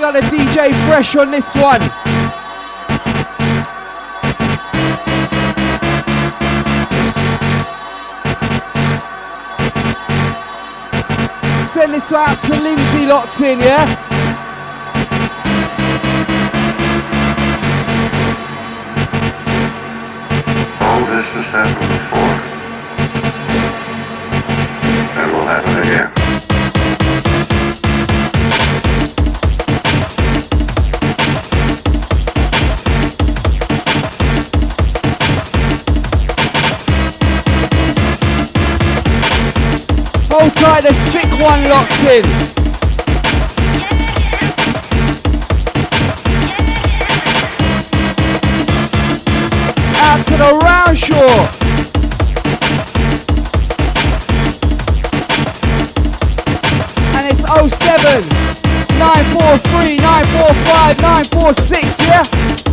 got the DJ Fresh on this one. Send this out to Lindsay locked in, yeah? All this has happened before. And will happen again. Hold tight, the sick one locked in. Out to the round shore. And it's 07 943 945 946, yeah?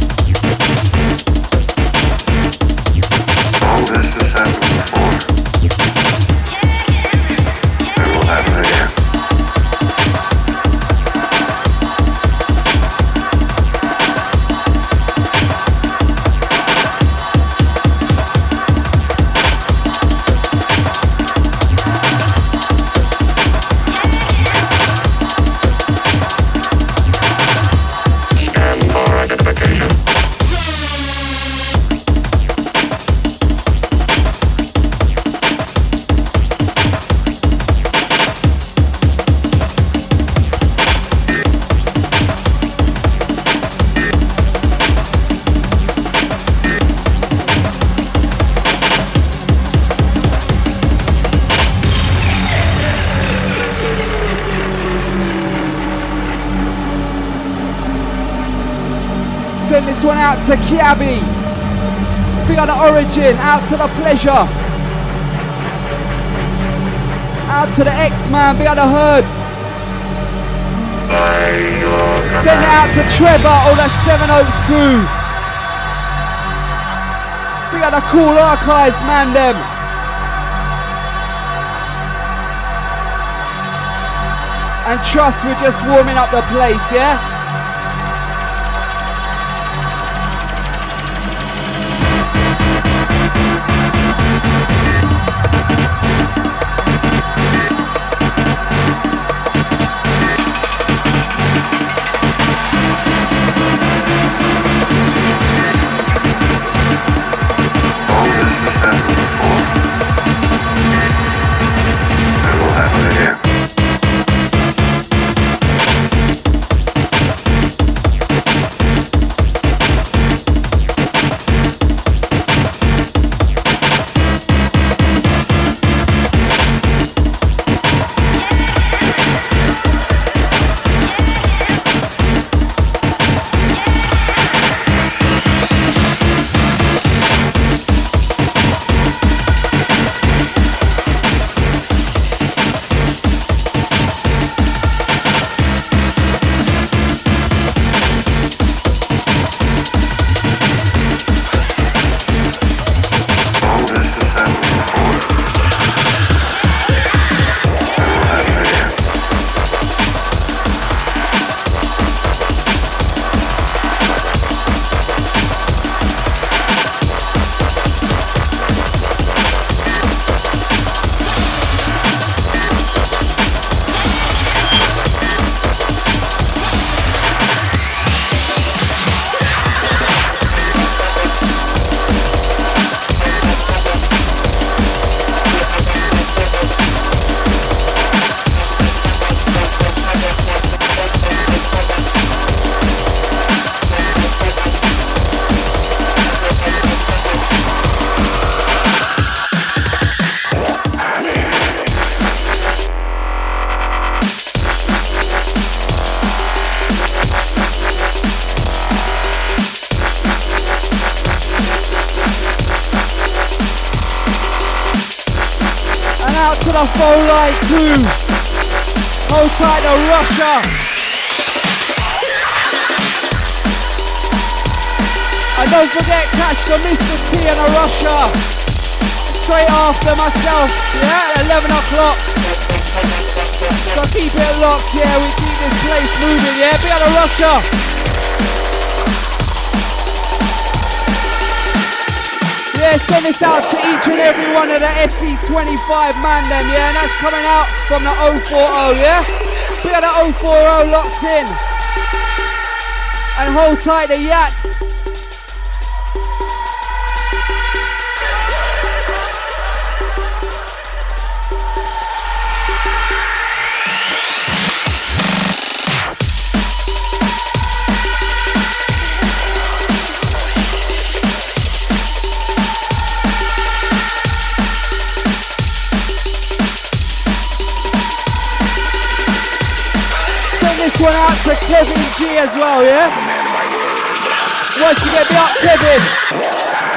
All this has happened before. And will happen again. This one out to Kiabi. Big on the Origin, out to the Pleasure. Out to the X-Man, big on the Herbs. Send it out to Trevor or the Seven Oaks crew. Big on the Cool Archives, man, them. And trust, we're just warming up the place, yeah? the full light crew. Hold tight to Russia. And don't forget, catch the Mr. T and a Russia. Straight after myself, yeah, at 11 o'clock. So keep it locked, yeah, we keep this place moving, yeah, be on a rocker. Yeah, send this out to each and every one of the SC25 man them, yeah, and that's coming out from the 040, yeah? We got the 040 locked in. And hold tight the yachts. One out to Kevin G as well, yeah? Once you get me up, Kevin.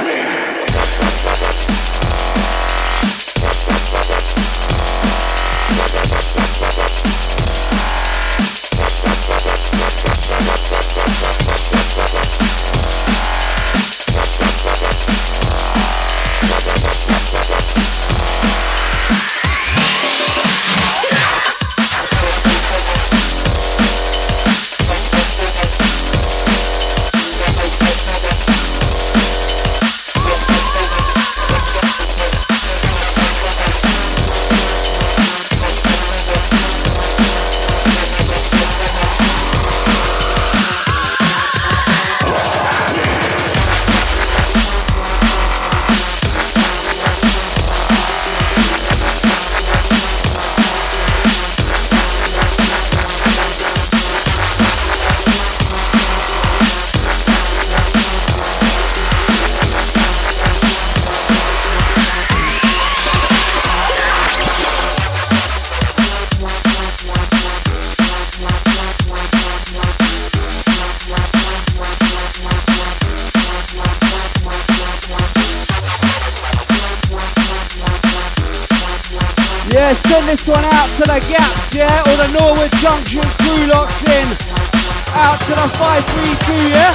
Yeah, send this one out to the Gaps, yeah? Or the Norwood Junction crew locked in. Out to the 532, yeah?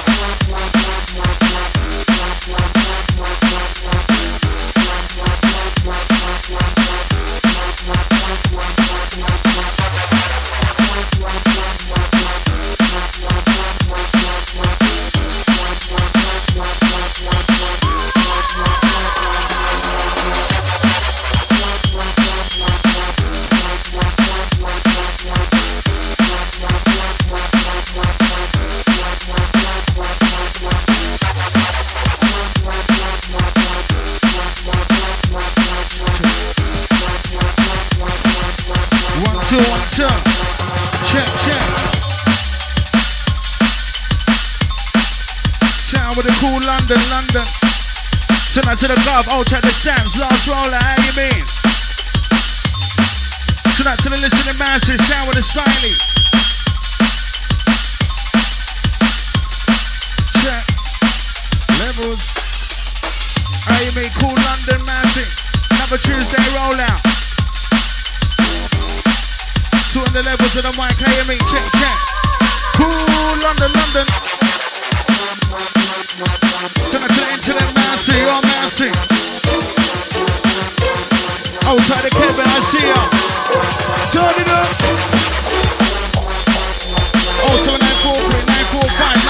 London. Tonight to the Gov, oh check the stamps, last roller, how you mean? Tonight to the listening masses, sound with the styling. Check. Levels. How you mean? Cool London massive. Another Tuesday rollout. Two on the levels of the mic, how you mean? Check, check. Cool London. Tonight to the internet massive, you're massive. Outside the Kevin, I see ya. Turn it up. Oh, to the 943,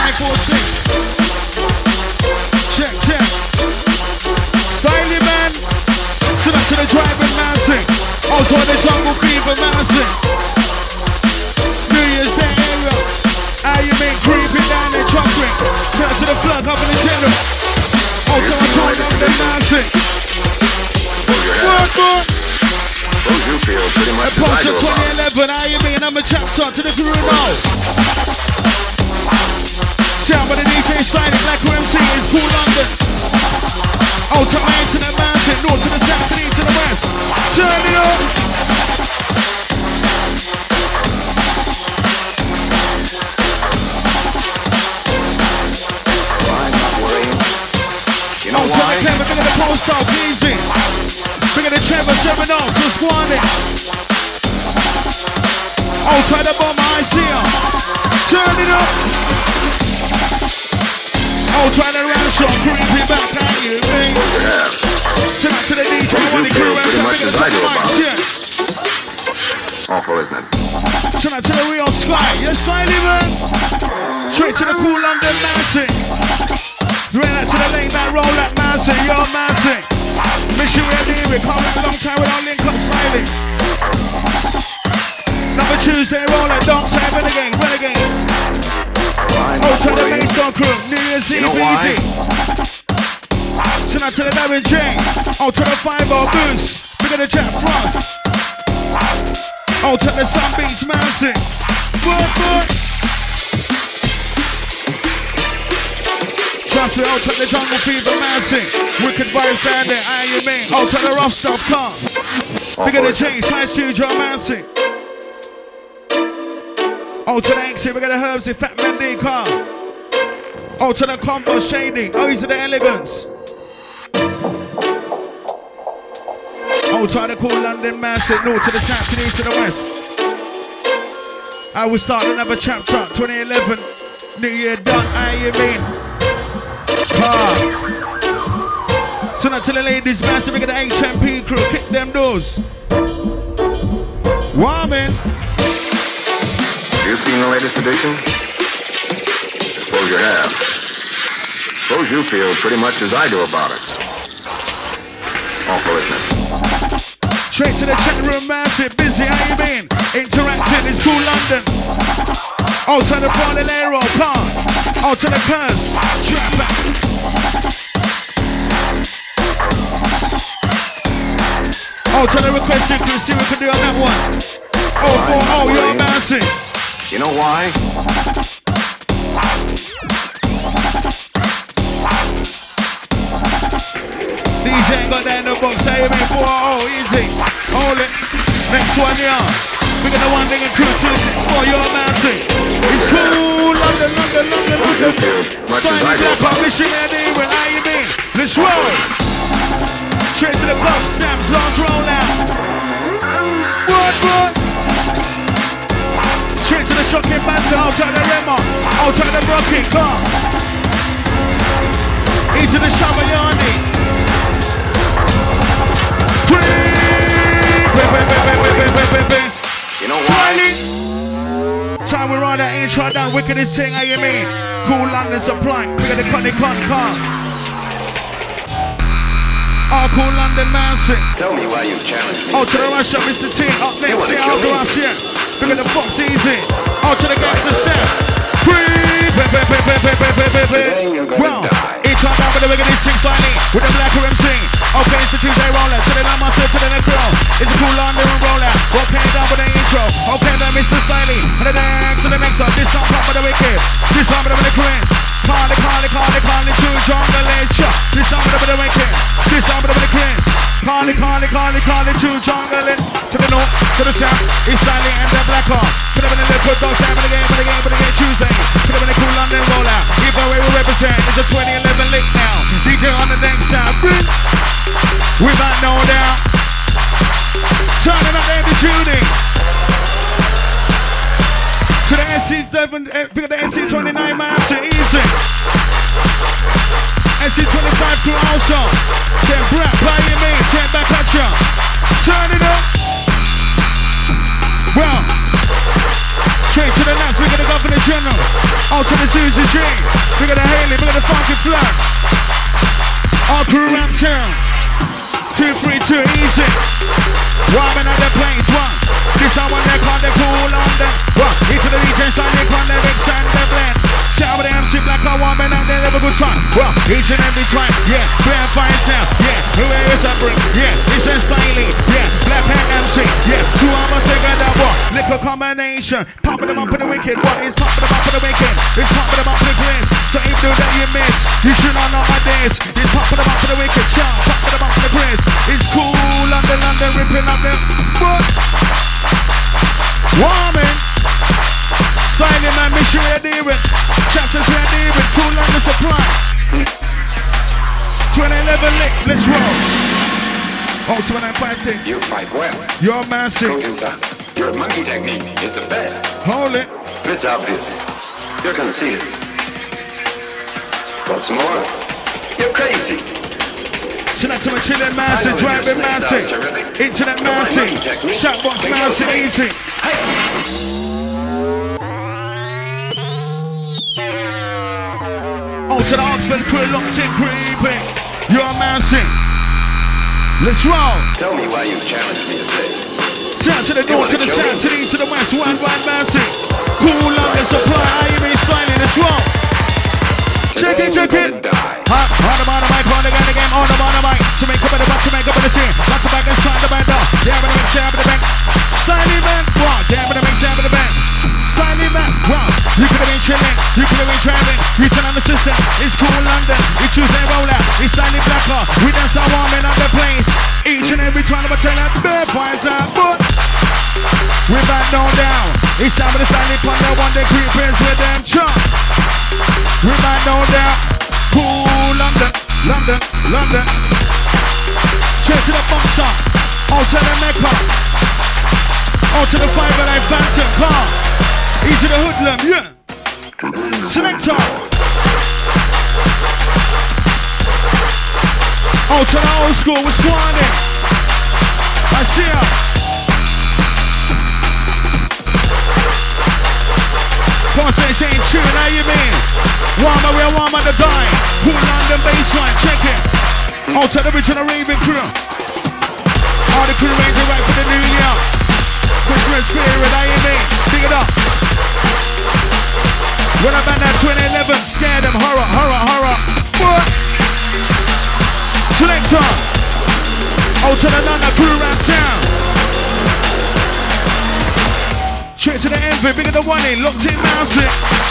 945, 946. Check. Styling man. Tonight to the driving massive. Oh, to the jungle fever massive. New Year's Day area. How you mean creeping down the chocolate? Turn to the plug up in the general. Oh, to the corner of the massive. What? Those you feel pretty much as I do about. 2011, how you mean? I'm a chapter to the crew now. Sound by the DJ sliding like MC is Cool London. Oh, to my internet mountain, north to the south, to the east to the west. Turn it up. You know why? Big of the post up, easy. Big of the chamber, 7 off, just one it. Oh, try the bomb, I see ya. Turn it up. Oh, try the round shot, creepy back at you, man. Send out to the DJ, Those when you the crew feel out, pretty much big of as the I do top about. mics, yeah. Awful, isn't it? Tonight to the real Sky. Yes, Smiley man. Straight to the cool London Massive. Right out to the late night roll at Massive. Yo, Massive. Mission we're come back a long time without link up Smiley. Number Tuesday roll at Don't Say Renegade. Oh, to the Maidstone crew. New Year's Eve easy. Tonight to the Darren J. Oh, to the 5-0 Boost. We're gonna Jack Frost. Oh, to the Sunbeams Massive. What? Trust me, oh, to the Jungle Fever Massive. Wicked vibes down there, how you mean? Oh, to the rough stuff car. We're gonna change High Studio Massive. Oh, to the Anxie, we're gonna Herbsy, Fat Mendy car. Oh, to the Combo Shady. Oh, he's to the Elegance. Oh, try to call London Massive, north to the south, to the east, to the west. I will start another chapter, 2011. New Year done, how you mean? So now to the ladies, Massive, we got the HMP crew, kick them doors. Wow, man. You seen the latest edition? Suppose you have. Suppose you feel pretty much as I do about it. Awful, isn't it? Straight to the chat room, Massive, busy, how you been? Interacting, it's cool London. Oh, to the Brolero car. Oh, to the Curse, trap back. Oh, to the requested crew, see what we can do on that one. Oh, you're Massive. You know why? DJ ain't got that in the box, how you mean? 4-0, easy. Hold it. Next one, yeah. We got the one thing in crew 264, you're Massive. It's cool, London. Much as I do about it. How you mean? Let's roll. Straight to the club, snaps, last roll out. What? Straight to the shocking banter, I'll turn the Rema, I'll turn the Brocky, come. Into the Shabayani. You know why? Time we run that intro down, wickedest thing, how you mean? Cool London supply, we got the cut car. Oh, cool London Massive. Tell me why you challenged me. Oh, to the Russia, Mr. T, up next, the Hourglass, yeah. We got the Fox Easy. Oh, to the Gangster Step. Well, each one down with the wickedest thing slightly, with the black MC. Okay, it's the Tuesday roller, to the Lamaster, to the Necro. It's a cool London roller. Okay, down with the intro. Okay, then Mr. Slightly. And the dance to the next up. This song come with the wicked. This song with the Queens. Call it, to jungle nature. This song with the wicked. This song with the Queens. Call it, to jungle it. To the north, to the south, East Slightly and the Black Hawk. Put them in the liquid, go time of the game Tuesday. Put them in the cool London rollout. Either way we represent. It's a 2011 link now. DJ on the next sound. Without no doubt. Turning up the tuning. To the SC7, pick up the SC29 Master, easy. SC25 crew also. Then Brett, by your means, check back at you. Turn it up. Well, straight to the left, we got the Governor General. Out to the Susie G. We got the Haley, we got the Funky Flag. All crew around town. 232 easy. Warming at the place, one. This one they call the cool London. One, into the region, so they call the mix and the blend. Sound with the MC Black, I warming and they never good time. Well, each and every time, yeah, clear fire down, yeah, who is a brick, yeah, it's a styling, yeah, Black Hat MC, yeah, two almost together, what, liquor combination, pumping them up for the wicked, what is pumping them up for the wicked, it's pumping them up for the grins, so if you that you miss, you should not know my days, it's pumping them up for the wicked, chop, pumping them up for the grins, it's cool, London, ripping up them, what? Warming. Signing man, mission David. Chapter 2 David, cool London supply. 2011 lick, let's roll. Oh, 2950. You fight well. You're Massive. Your monkey technique is the best. Hold it. It's obvious. You're conceited. What's more, you're crazy. Tonight to my chillin' massive, driving massive, internet massive, shotbox massive, easy. Oh, to the Oxford crew, locked in, creeping. You're massive. Let's roll. Tell me why you challenged me today. Down to the north, to the south, to the east, to the west, wide massive. Cool London supply, IME styling, let's roll. Check it. Hot on the mic, on the game, on the mic. To make up in the scene. Back to back inside the band, damn in the mix, damn in the bank. Styling man, wow, damn in the mix, damn in the bank. Styling man, wow, you could have been chilling, you could have been traveling. We turn on the system, it's cool London. We choose a roller, it's styling blacker. We dance our warming on the place. Each and every time I turn up, bad boys out, but we back down. It's time for the styling pun, the one that creepers with them chunk. We back down. Cool London. Straight to the bunker, out to the Mecca, out to the Fiberline Phantom car, easy the hoodlum, yeah. Selector. Out to the old school, we're squatting. I see ya. Can't say it ain't true, now you mean? Warm at the dime. Cool London baseline, check it. Out to the original Raven crew. All the crew ranging right for the new year. Christmas spirit, how you mean? Dig it up. When I'm at that 2011, scare them, horror. What? Selector. Out to the Nana crew around town. Straight to the envy, bigger than one in, locked in mousing.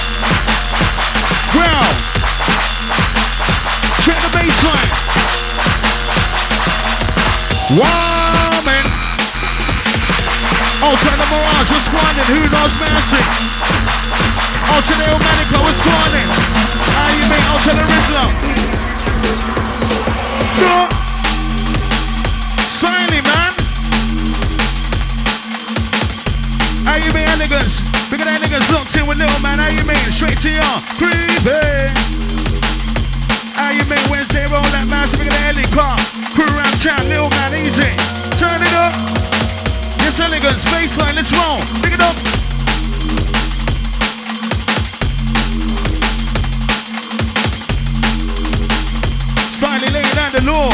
Well, straight to the baseline. Warming. Oh, to the Mirage, we're squanding. Who knows mousing? Oh, to the Ilmanica, we're squanding. How you mean? Oh, to the Rizzler. No. Smiley, man. How you mean, elegance? Big at elegance, locked in with little man. How you mean? Straight to your creepy. How you mean? Wednesday roll that massive, big at the heli car. Crew around town, little man, easy. Turn it up. Yes, elegance, baseline, let's roll. Big it up. Slightly laying down the law.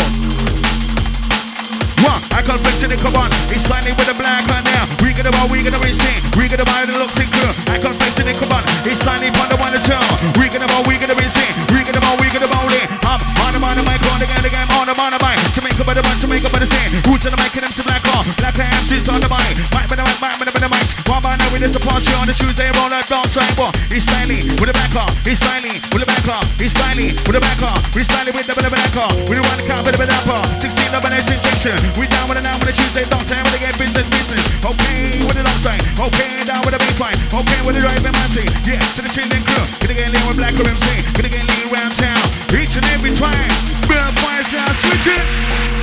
One, I can't flex it, come on. It's finally with the black on now. We gonna receive. We gonna buy the looks in crew. I can't flex it, come on. It's finally on the one to tell. We gonna receive. We gonna it. I'm on the mic, on the game, on the mic. To make up the scene. Roots on the mic, and them to black car. Black MC's on the mic. Mic with the mic. One by now, we just a party on the Tuesday, roll that dance like what? It's styling with the back car. It's styling with the back car. It's styling with the back car. We're styling with the back car. We don't want to count with the back car. 16 of an injection. We down with the Tuesday dance time when they get business. Okay with the long side. Okay down with the baseline. Okay with the driving massive. Yeah, to the chilling crew. Gonna get lean with Black MC. Gonna get lean around town. Each and every time. Bill Fires down, switch it.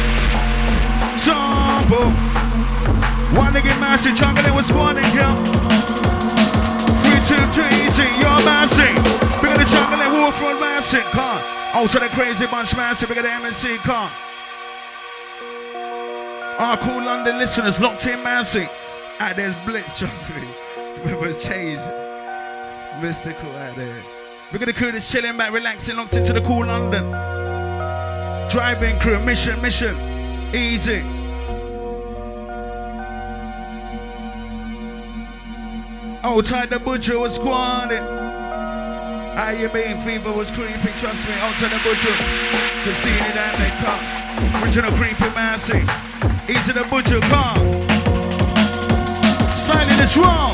Sample. Wanna get massive, juggling with squatting, girl. 3, 2, 2, easy, you're massive. Big of the juggling, walk for massive, car. Out to the crazy bunch, massive, big of the MNC car. Our cool London listeners locked in, massive. Ah, there's blitz, trust me. We've changed. It's mystical out there. We're gonna crew that's chilling back, relaxing, locked into the cool London. Driving crew, mission. Easy. Outside the butcher was squatting. How you mean? Fever was creepy, trust me. Outside the butcher. You see it and they come. Original creepy massive. Easy the butcher car. Styling is wrong.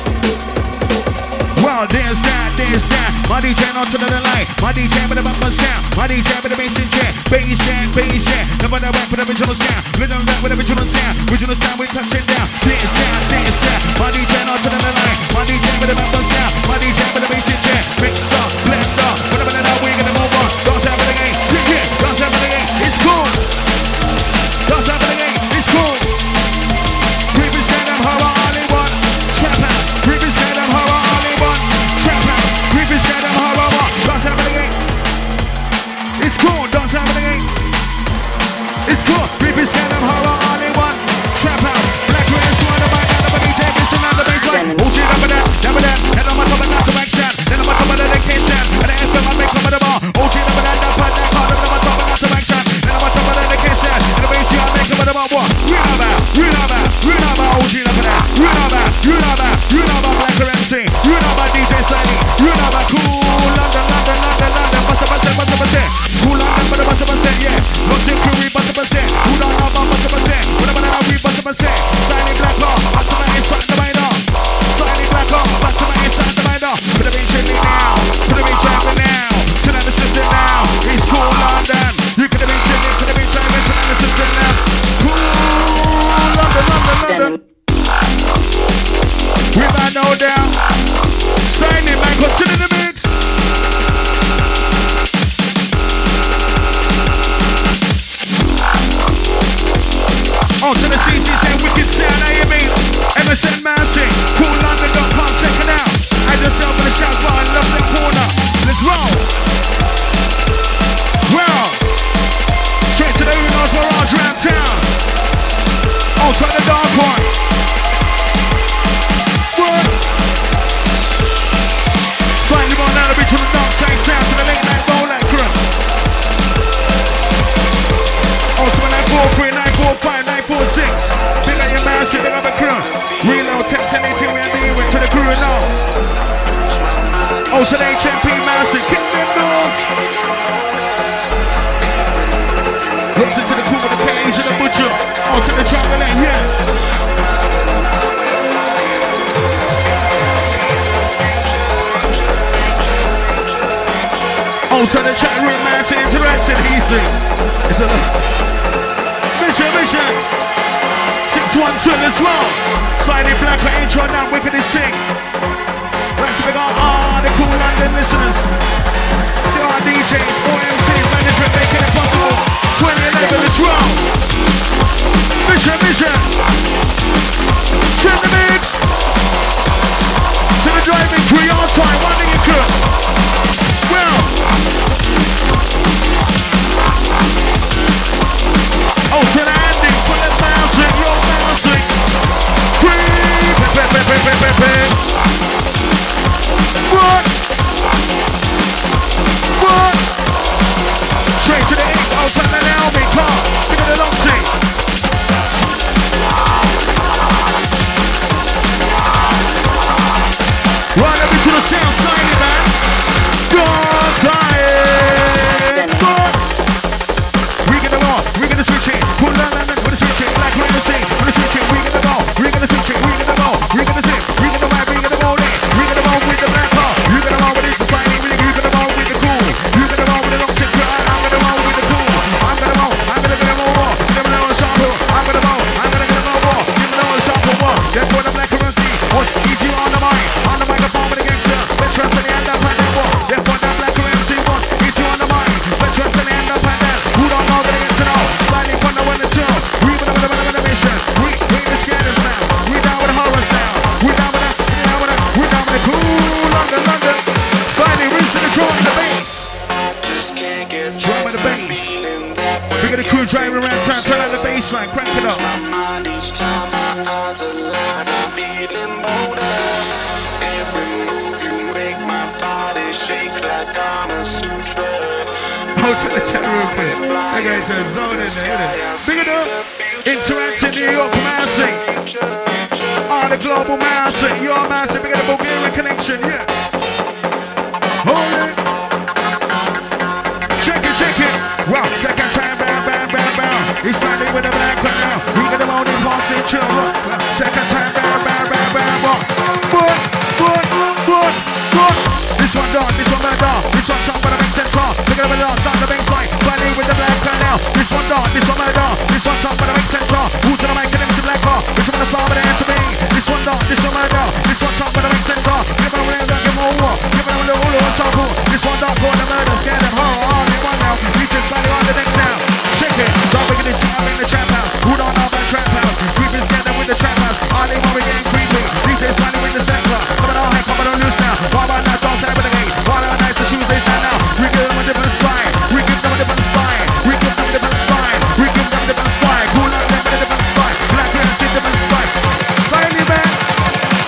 Wow, dance down. My DJ not to the light. My DJ with the bumper sound. My DJ with the bass chair. Bass chair. Never the rap with the original sound. Rhythm rap with the original sound. Original sound, we touch it down. Dance down. My DJ not to the light. My DJ with the bumper sound. My DJ with the bass chair. Mix up, blend up. Whatever the hell we gonna move on. Dance out for the game. Yeah, dance out for the game. It's cool. Dance out for the game. It's cool. Creepy stand them horror all in one. Trap out. Creepy stand them horror all in one. Trap out. Creepy stand them horror one. Dance out for the game. It's cool. Dance out for the game. Massey. You know about DJ Sunny. You know about Cool London. Bust. Cool London, bust, yeah. Lost in crew, bust. Who don't know about bust. Whatever that we bust. Styling black off, bust my inside the minor. Styling black off, bust my inside the minor. Put a beat chilling now, put a beat traveling now. Turn on the system now, it's Cool London. You could have been chilling, could have been traveling, turn on the system now. Cool London. Without no doubt. Styling man, continue the mix. On to the CCC Wicked Sound, how you mean? MSN Massey, CoolLondon.com, check it out. Add yourself in the shout bar, love that corner. Let's roll. Well, straight to the Uno's Barrage around town. On to the dark one. What? Slightly more now to be to the dark side town, to the late night bowling crew. On to the 943, 945, 946. Big up your Massey, big up the crew. Reload 1010 we are leaving to the crew now. Oh, to the HMP Massey, kick them doors. Looked into the crew with the cage and the butcher. Oh, to the jungle lane, yeah. Oh, to the chat room, Massey, interacting easy. It's a mission. 612 as well. Sliding black for intro now, wickedest thing. Right to big all the Cool London listeners. There are DJs, OMCs, management making it possible. 2011 as well. Mission. Check the mix. To the driving crew, all time, one thing you could. Well. Oh, to the ending, put the bouncing, you're bouncing. What? Straight to the 8, oh, turn the Naomi car. Look at the long thing. Right over to the sound side, man. Gone tired. What? We gonna switch it. Pull on and we're gonna switch it. Like we're gonna sing. We're gonna switch it. We gonna go. We're gonna switch it. We're gonna go. We're gonna sing. We're gonna ride. We're gonna roll it. We're gonna roll with the black car. You're gonna roll with it. Defining. You're gonna roll with the cool. You're gonna roll with the long tip. I'm gonna roll with the cool. I'm gonna roll. I'm gonna roll. You're gonna know a sample. I'm gonna roll. I'm gonna roll more. You're gonna know a sample more. Therefore the black currency was easy on the mind. On the microphone with the gangster. Let's trust in the end up and then therefore the black currency was easy on the mind. Let's trust in the end up and then who don't know that it's know. Sliding from the one to two. We with the mission. We the scanners now. We down with the horror sound. We down with the Cool London. Sliding rings to the drum and the bass. Drum and the bass. We got a crew driving around town. Turn out the bass line. Crank it up. Each time my eyes align, I'm feeling bolder. Every move you make, my body shake like I'm a sutra. Go to the chat room, man. I got to zone in there. Big it up. Interactive New York Massey. On the global Massey. Your Massey. Big it up. Bulgarian connection, yeah. Hold it. Check it. Wow, second time, bam. He's standing with the black one now. We got the loading pass in chill. Second time, bam. What? This one done, this one done. This one top, but I make sense off. Look at the last, down the baseline. Sliding with the black one now. This one done, this one done. This one top, but I make sense off. Who's gonna make it into black car? Which one the farm, but the answer me. This one done, this one done. This one top, but I make sense off. Give them a little, give them a war. Give them a little sample. This one done, for the murder. Scared them horror, all in one now. We just sliding on the next now. Check it. Stop making it jam in the trap house. Who don't know about trap house? Creeping scared with the trap house. All they want we getting creepy. DJ sliding with the sampler. Coming on high, coming on loose now. All about night, all time with the gate. All our nights, the shoes they stand now. We give them a different spine. We give them a different spine. We give them a different spine. We give them a different spine. Cool on them with a different spine. Black girls in different spine. Finally, man.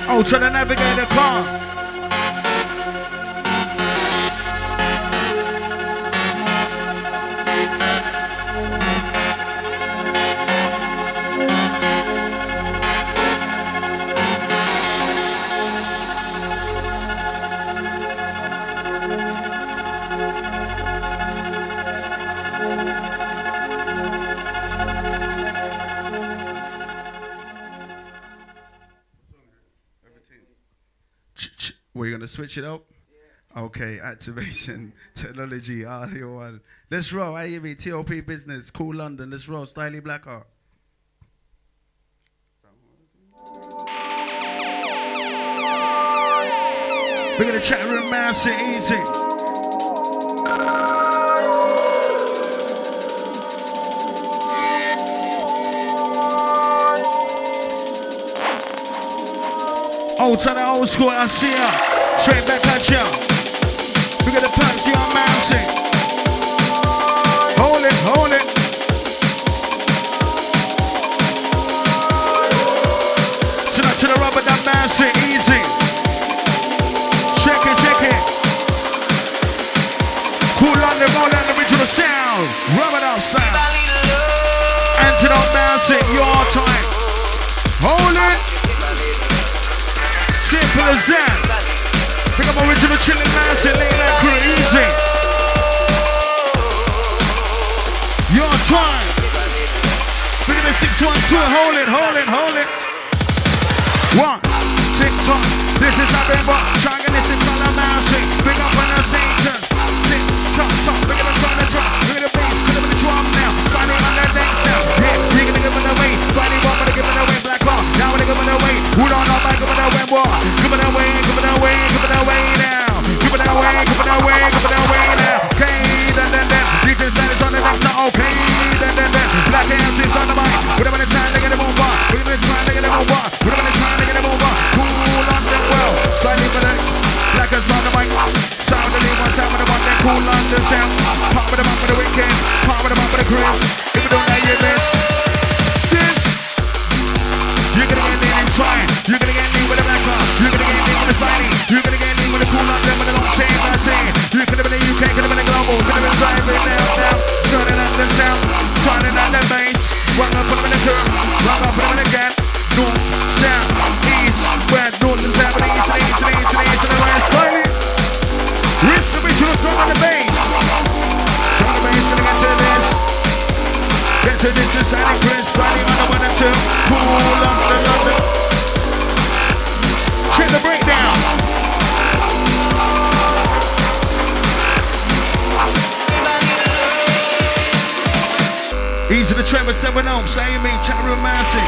Oh, to the Navigator car. We're going to switch it up? Yeah. Okay, activation, technology, RL1. Let's roll, AEV, TOP business, Cool London, let's roll, Styly Blackheart. We're going to chat room, mouse it easy. Old to the old school, I see ya. Straight back at ya. We got the Pepsi on mountain. Hold it, hold it. Sit up to the rubber, that mountain, easy. Check it. Cool London, roll out the original sound. Rub it up, style. Enter that mountain, your time. Hold it. Simple as that. Pick up original chillin' mountain, lay that crew easy. Your time. Look at the 612, hold it. One, tick tock. This is nothing but triangulating on the mountain. Big up on the stations. Tick tock. Look at the drum, look at the bass, look at the drum now. Fighting on the next now. Yeah, you're gonna give it away. Fighting one, but give it away. Black on, now we're giving away. Who don't know about giving away more? Give it away now. Give it away now. Okay, then. DJ Stylish on the next now. Okay, then. Black hands is on the mic. We're having a time to get it over. We're having a time to get it over. Cool on the well. Stylish for the black hands on the mic. Sound the lead one, sound with the one that cool on the sound. Pop with the bump for the weekend. Pop with the bump for the cruise. If you don't know you miss this, you're gonna get in time. You're gonna get in with the black car. You're gonna get in with the Stylish. You're gonna get in with the cool on them with the long chain. I say you could have been in the UK, could have been in global, could have been driving now. Turning up the sound, turning on the bass. Rock up, put them in the curve. Rock up, put them in again. North, south, east, west, north and south, and east and the west. Stylish. Rinse the bitch, you're throwing on the bass. Drum the bass, gonna get to this. Get to this, is Stylish Chris. Stylish on the 1 and 2. Cool on the London. Check the breakdown. Easy the Trevor 7 Oaks, AME, chat room mountain.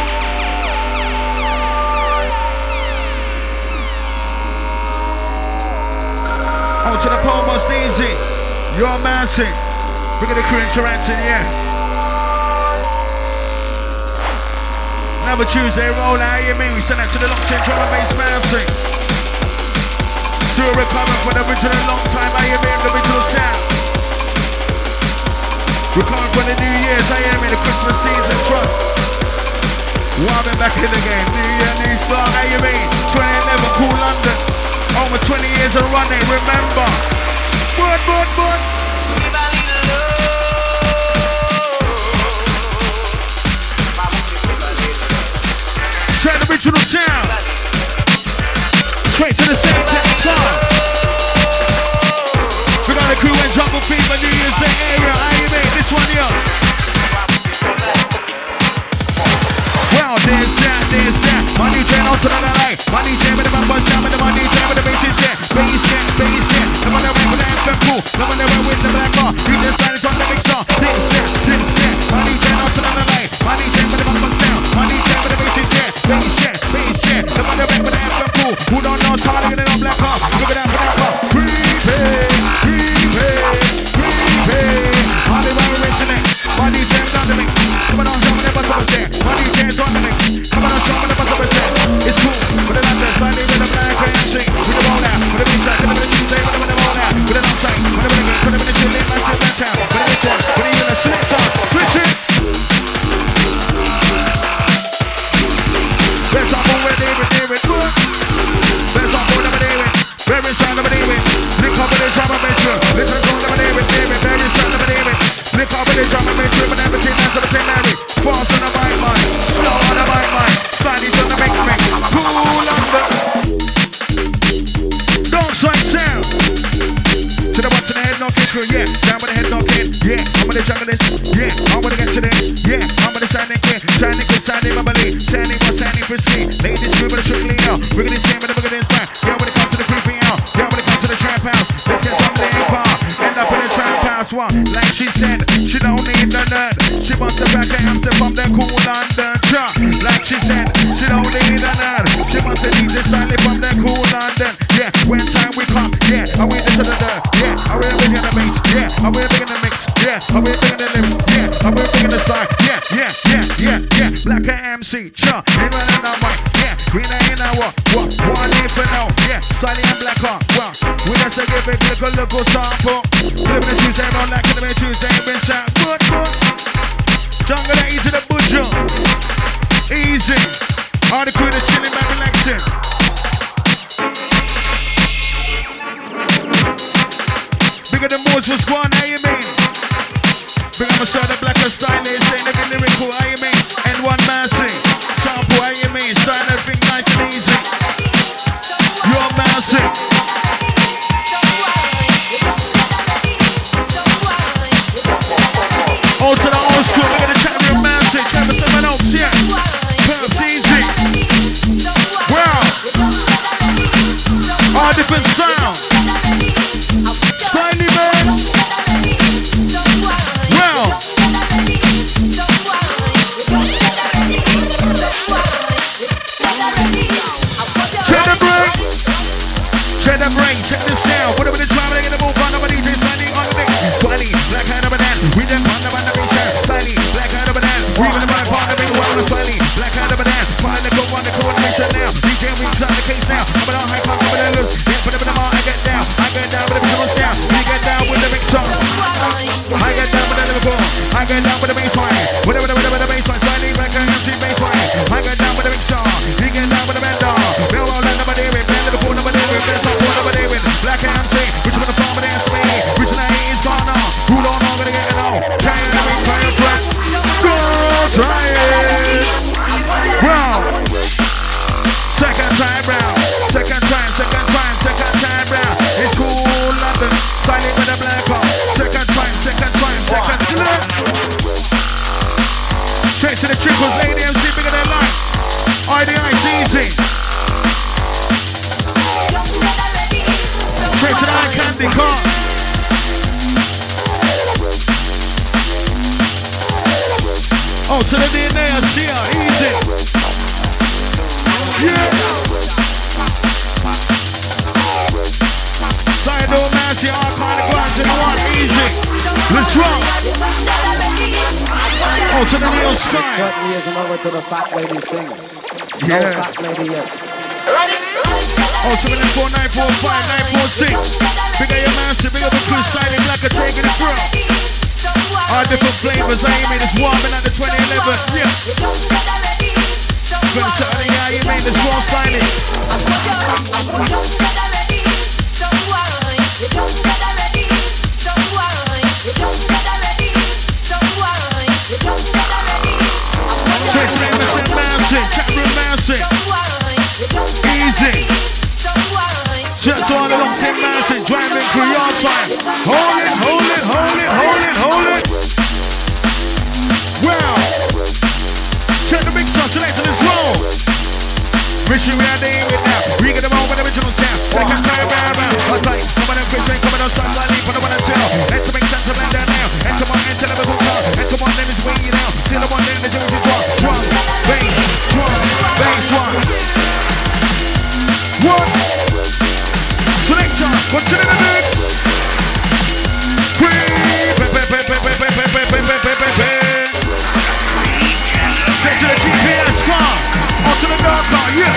On to the pole, most easy. You're mountain. Bring the crew interacting, yeah. Another Tuesday roll out, AME. We send that to the locked in drum and bass mountain. Still recovering from the original long time, AME, the original sound. We're coming for the New Year's, I am in the Christmas season, trust. Warming back in the game, New Year, new start, how you mean? 2011, Cool London, over 20 years of running, remember. Bud. Try the original sound. Straight to the same text car. We got the crew and jungle fever, New Year's Day area, how you mean? This one here. Well, there's that. Money chain out to the light. Money chain with the bumper sound, with the money chain with the bass chain. Bass chain. No one away with the FM pool. No one away with the black car. You just stand on the mixer. This chain. Money chain out to the light. Money chain with the bumper sound. Money chain with the bass chain. Bass chain. No one away with the FM pool. Who don't know how to get it on black car? Look at that black car. Hollywood racing it. Money chains on the mix. Come on, show me the bus of a set. Money chains on the mix. Come on, show me the bus of a set. It's cool. With the London, Sunday with the black ANC. With the roll out. With the beat side, with the Tuesday, with the roll out. With the long side, with the chilling, massive that town. say Mary. Fast on the mic, man. Slow on the mic, man. Sliding on the mix. Cool under. Dark side sound. To the one to the head knocking crew, yeah. Down with the head knocking, yeah. I'm gonna juggle this, yeah. I'm gonna get to this, yeah. I'm gonna standing clear, standing bubbly, standing proceed. Ladies, we're gonna strictly out. We're gonna stand with the bigger than back. Yeah, when it comes to the creeping out. Yeah, when it comes to the trap house. Let's get something in car. End up in the trap house, one. Like she said, she don't need the nerd. She wants the back of hamster from the cool London truck. Like she said, she don't need the nerd. She wants the DJ style from the cool London. Yeah, when time we come, yeah. Are we into the dirt? Yeah, are we big in the bass? Yeah, are we big in the mix? Yeah, are we big in the lips? Yeah, are we big in the style? Yeah. Black MC, cha, in and out, mic. Yeah, green in and what? One if you know. Yeah, slightly and black on. Well, we just a give it a little sample. Living the Tuesday, not like living the Tuesday, been shot. Good. Jungle that easy the butcher. Easy. All the crew that chilling, man, relaxing. Bigger than Moors was one, how you mean? Big up a side of black and stylist, ain't every lyrical, how you mean? And one mercy, sample, how you mean? Style everything nice and easy. You're mercy. All to the old school, we're gonna chat real mercy. Chat with someone else, yeah. Perps easy. Well, all different style. Styly man. Well. Check the brain, check this down. Whatever the time, they get the move on. Nobody just standing on the thing. Slightly, black hand over that. We just find the band of being shared. Slightly, black hand over that. We even the right part of being wild. Slightly, black hand over that. Find the go on the coordination now. DJ, we turn the case now. I'm on high club, over the loose. Yeah, put it in the mall, I get down with the visuals down. We get down with the mix song. I get down with the Liverpool. I get down with the baseline. Whatever the baseline. Slightly, black hand MC baseline. I get down with the mix song. We get down with the band dog. Bill all that nobody with. Liverpool nobody with. Black MC, which one the farm of the answer me? Which one is gone on? Who don't know, gonna get it on? Try it, try it, try it. Go, try it. Round. Second time round. Second time round. It's cool London. Styling with a black on. Second time. Straight to the triples, lady MC, bigger than life. IDI's easy. Straight to the eye candy car. Oh, to the DNA, I see her, easy. Yeah. Side door, man, see all kind of glass in one, easy. Let's rock. Oh, to the real sky. It certainly isn't over to the fat lady sing. Yeah. No fat lady yet. Oh, 794-945-946. Big up your master, big up the crew, styling like a taking it through. All different flavors, I mean, it's warming at the 2011. Yeah. Gonna Saturday, how you mean, it's raw styling. Straight to the MSN Mountain, chat room Mountain. Easy. Shout to all the long Tim Mountain, driving through your time. Hold it. Wow. Check the big sauce, select this roll. Wishing we had the with now. We get them all with the original sound. Second time round. I was like, come on and Chris ain't coming on sun, I leave for the one and tell. And to make sense of land down now. And come on and tell them who's up. And come on, then it's way now. Still the one then the Jewish is drum, bass, one. What? Selector, what's in the mix? Get to the GPS car, onto the dark car, yeah.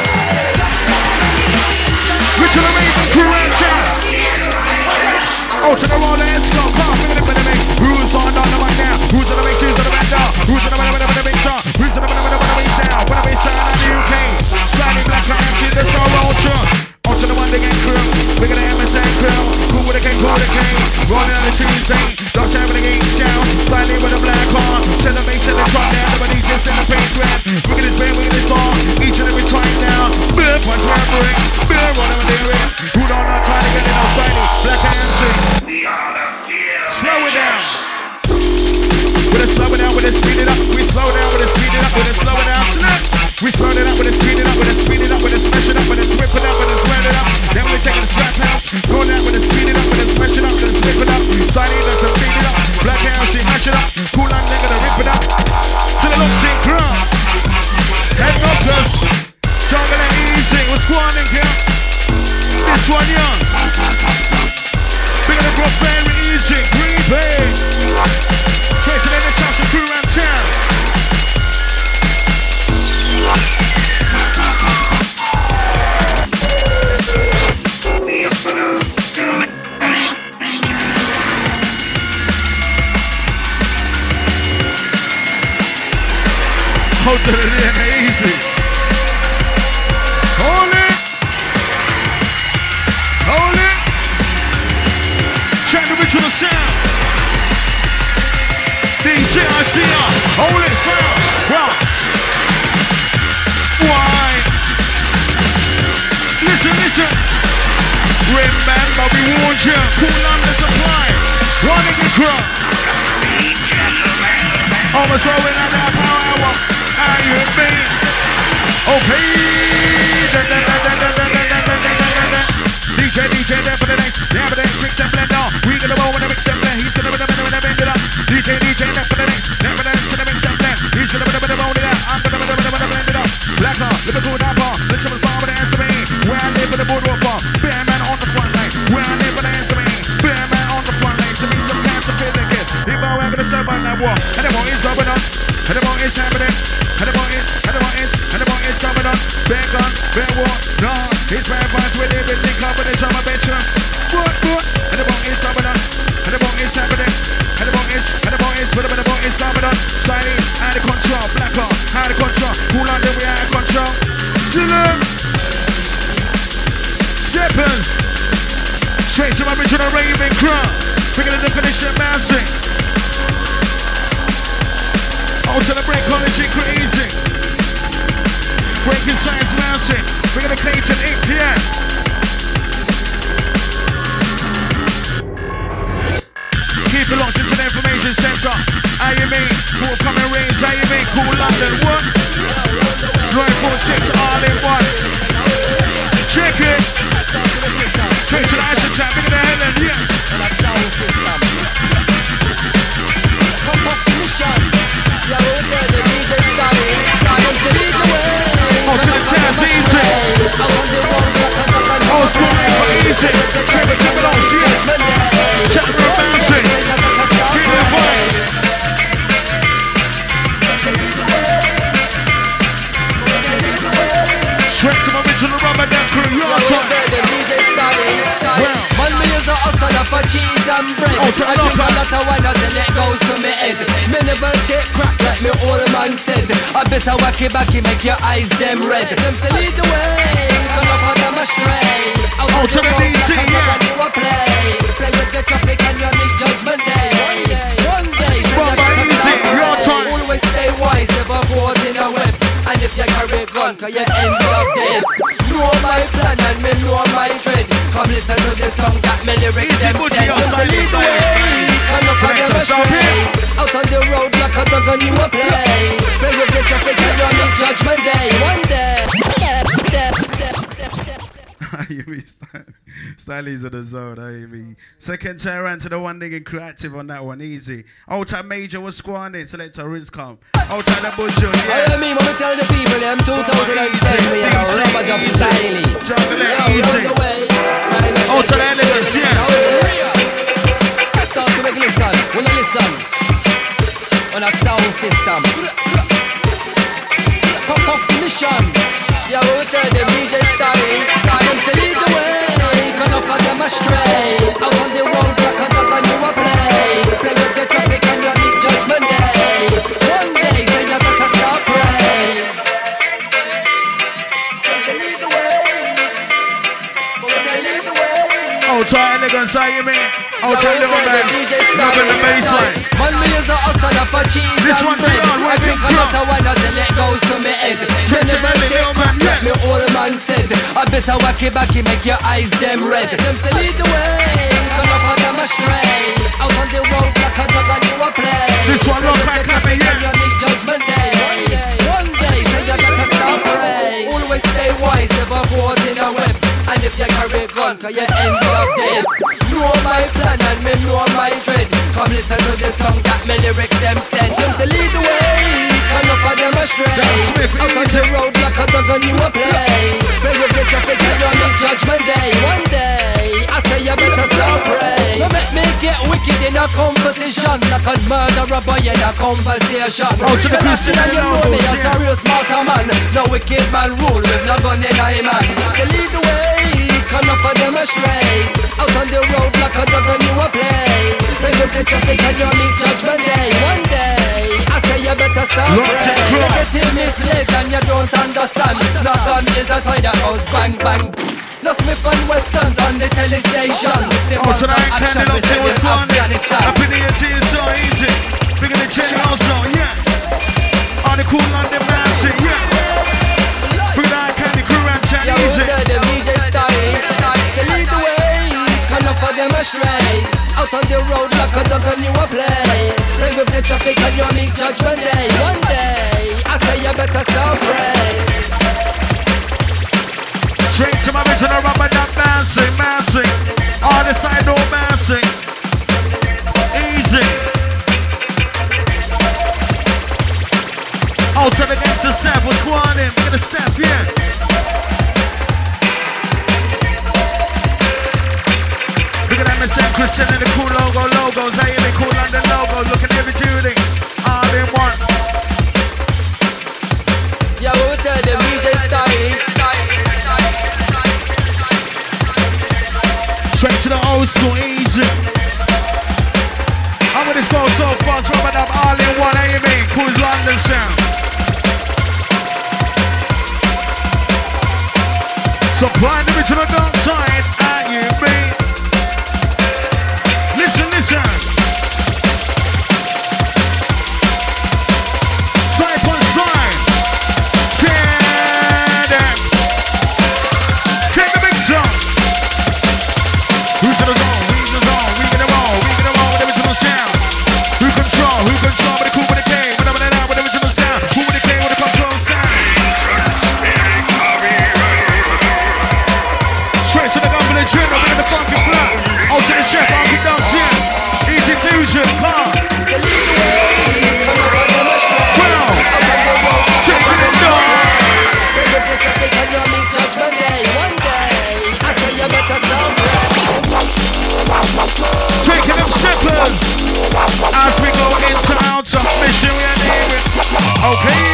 Richard the Raven crew answer. Oh, to the Rolex car, we're gonna mix. Who's on the mic now? Who's on the mix? Who's on the back down? Who's on the mix? Who's on the This one, young. Big up the Brook, very easy. Green Bay. Straight to the Natasha crew around town. Hold to the DNA easy. Hold it. Hold it. Check the original sound. DCICR. Hold it, sound. Well. Why? Listen, listen. Remember we warned you. Cool under supply. One in the crowd. Almost rolling out that power hour. How you mean? Okay. DJ there for the next. Yeah, but then mix and blend on. We gonna roll when I mix and blend. He's gonna bend it up. DJ there for the next. Yeah, but then to the mix and blend. He's gonna roll it out. I'm gonna blend it up. Black on, Liverpool that bar. The trouble bar with the answer me. Where I live with the boardwalk bar. Bear man on the front line. Where I live with the answer me. Bear man on the front line. To me some chance to feel the gift. If I'm gonna serve on that war. And the war is going on. And the war is happening. And the war is coming on. Bear gun, bear war. No, it's bad vibes with everything. Come with the drum and bass drum. And the war is coming on. And the war is happening. And the war is coming on. Styling, out of control. Black on, out of control. Cool on, then we out of control. Still Steppers. Straight to my original raving crowd. Bringing the definition bouncing. Oh, to the break college crazy. Breaking science bouncing. We're gonna Clayton 8 p.m. Keep it locked into the information center. How you mean? Cool coming rains. How you mean? Cool London. What? 946 all in one. Check it. Straight to the action tap. Look at the Helen. Yeah. Oh, to the town, easy. Oh, it's going easy. Trevor, keep it on, shit. Check the bouncing. Keep it fine. Straight to my original rubber that crew, you're awesome. Man, me use a hustle for cheese and bread. I drink a lot of wine until it goes to me head. Me never take crack like me old man said. A bit of wacky backy make your eyes them red. Them say lead the way, come up on them astray. Oh, to the DC, yeah. Play with the traffic and you miss judgment day. One day, your time. Always stay wise, never caught in a web. And if you carry a gun, cause you end up dead. Know my plan and me know my trade. Come listen to the song that me lyrics them say. Lead the way, come up on them astray. Out on the road like a dog on you a play. Play with the traffic and you miss judgment day. One day. You mean Stanley's in the zone, you mean. Second turn around to the one nigga creative on that one, easy. Old time Major was squandering, selector Riz come. Old time the Bush, yeah. I mean, when we tell the people them 2010 we are rubber dub styling. Jumping it easy. Old time the elegance, yeah. Start to make listen, when I listen on a sound system. Pop off the mission. Yeah, we tell them DJ styling. Them say lead the way, come up on them astray. Out on the road like a dog and you a play. Play with the traffic and you meet judgment day. One day, say you better stop praying. Them say lead the way, but we tell lead the way. Old time elegance, how you mean? Old time little man, look at the baseline. Man, me use a hustle for cheese. This one's bread. on, I drink a lot of wine until it goes to me head. Me never take crap like me old man said. A bit of wacky backy make your eyes them red. Them say lead the way, come up on them astray. Out on the road like a dog and you a play. This one look like me, yeah. You miss judgment day. One day, say you better stop praying. Always stay wise, never caught in a web. And if you carry a gun, cause you end up dead. Know my plan and me know my trade. Come listen to the song that me lyrics them said. Them say lead the way, come up on them astray. Out on the road like like a dog on you a play. Play with the traffic and you make judgment day. One day, I say you better stop pray. You make me get wicked in a competition, like a murderer boy in a conversation. Oh, to the Christian, you know me as a real smarter man. No wicked man rule with no gun in a man. They lead the way, come up for them astray. Out on the road like a dog on you a play. Play with the traffic and you make judgment day. One day, I say you better stop praying. You get misled and you don't understand. No gun is a toy that goes bang bang. No Smith and Weston on the telly station. Oh, tonight Candy Love see what's going on. Up in the ET is so easy. Bigger than Jenny also, yeah. On the cool London Massive, yeah. Bring that Candy Crew and Chan easy. The DJ style, they lead the way. Come up for them astray. Out on the road like a dog on you a play. Play with the traffic and you make judgment day. One day, I say you better stop praying. Straight to my original rubber duck massing, massing. On the side door massing. Easy. Out to the gangster step, what's going on? We're gonna step, yeah. Look at that Mr. Christian and the cool logos. I hear me cool on the logo. Look at every Judy. All in one. Yeah, what we tell them, DJ style. Straight to the old school, easy. I'm gonna go so fast, rubbing up all in one, how you mean? Cool London sound. Supplying the original dark side, how you mean? Listen, listen. Snipe on slide. Get them. Get the big song. Who's in the zone? We in the zone. We get it wrong. We get it wrong with the original sound. Who control? Who control with the cool with the K? With the original sound. Who with the K with the control sound? Straight to the gun for the gym. I'm in the funky flat. Out to the chef. Uncle Dump's in. Easy fusion. Come. Well, taking it down. Taking them steppers as we go into outer mission we are naming. Okay,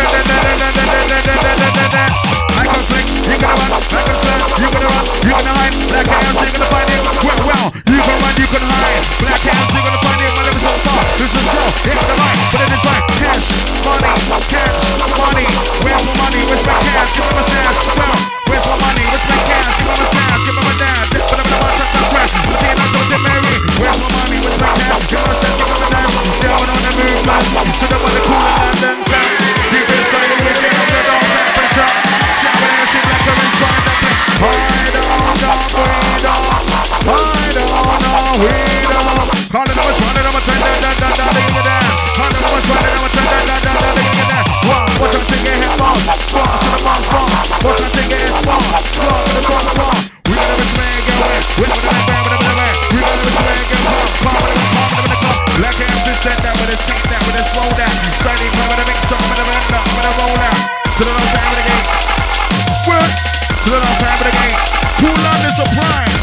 I can flick, you gonna run, I can turn, you gonna run, you gonna hide, black hands, you gonna find it. Well, you can run, you can hide, black hands, you gonna find it. My level's so far, this is so, hit the right, but it is right, cash, money, where's my money, where's my cash, give me my stash, well, where's my money, where's my cash, give me my stash, give me my dash, this for the crash, looking like Dr. Mary, where's my money, where's my cash, give me my stash, give me my dash, down on the movement, to the one that cool London sound, deep inside the wicked of the dog temperature, shouting and sing like a inside the place, hide on, calling them a trying, I'm a turn down, calling them a trying, I'm a turn down, watch them take a head bomb, spawn to the bomb, watch them take a head bomb, spawn to the bomb, we got a swag and win, we got a bang, we got a swag and bomb, black hands is set down with his take down, with his roll down, starting from the mix up, with a roll out, to the long time of the game, work, to the long time of the game, Cool London surprise,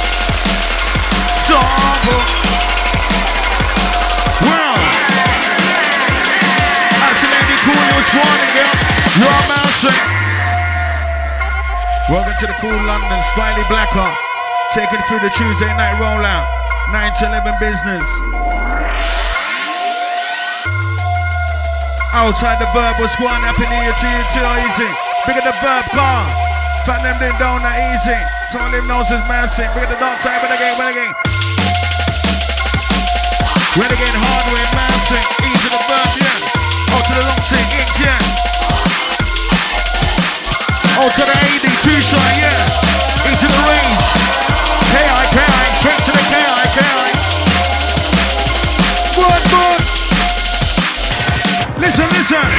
Sample, well, absolutely cool, it was morning, girl, you're mountain. Welcome to the Cool London, slightly blacker, taking through the Tuesday night rollout, 9 to 11 business. Outside the verb, what's going happening here to you too easy. Bigger the verb car, fat them didn't down that easy. All them knows is massive, bigger the dark side, but again. Renegade hardware, massive, easy the verb, yeah. Out to the long thing, ink, yeah. Out to the 80, two-shot, yeah. Into the range. KI, straight to the KI. Good. Listen.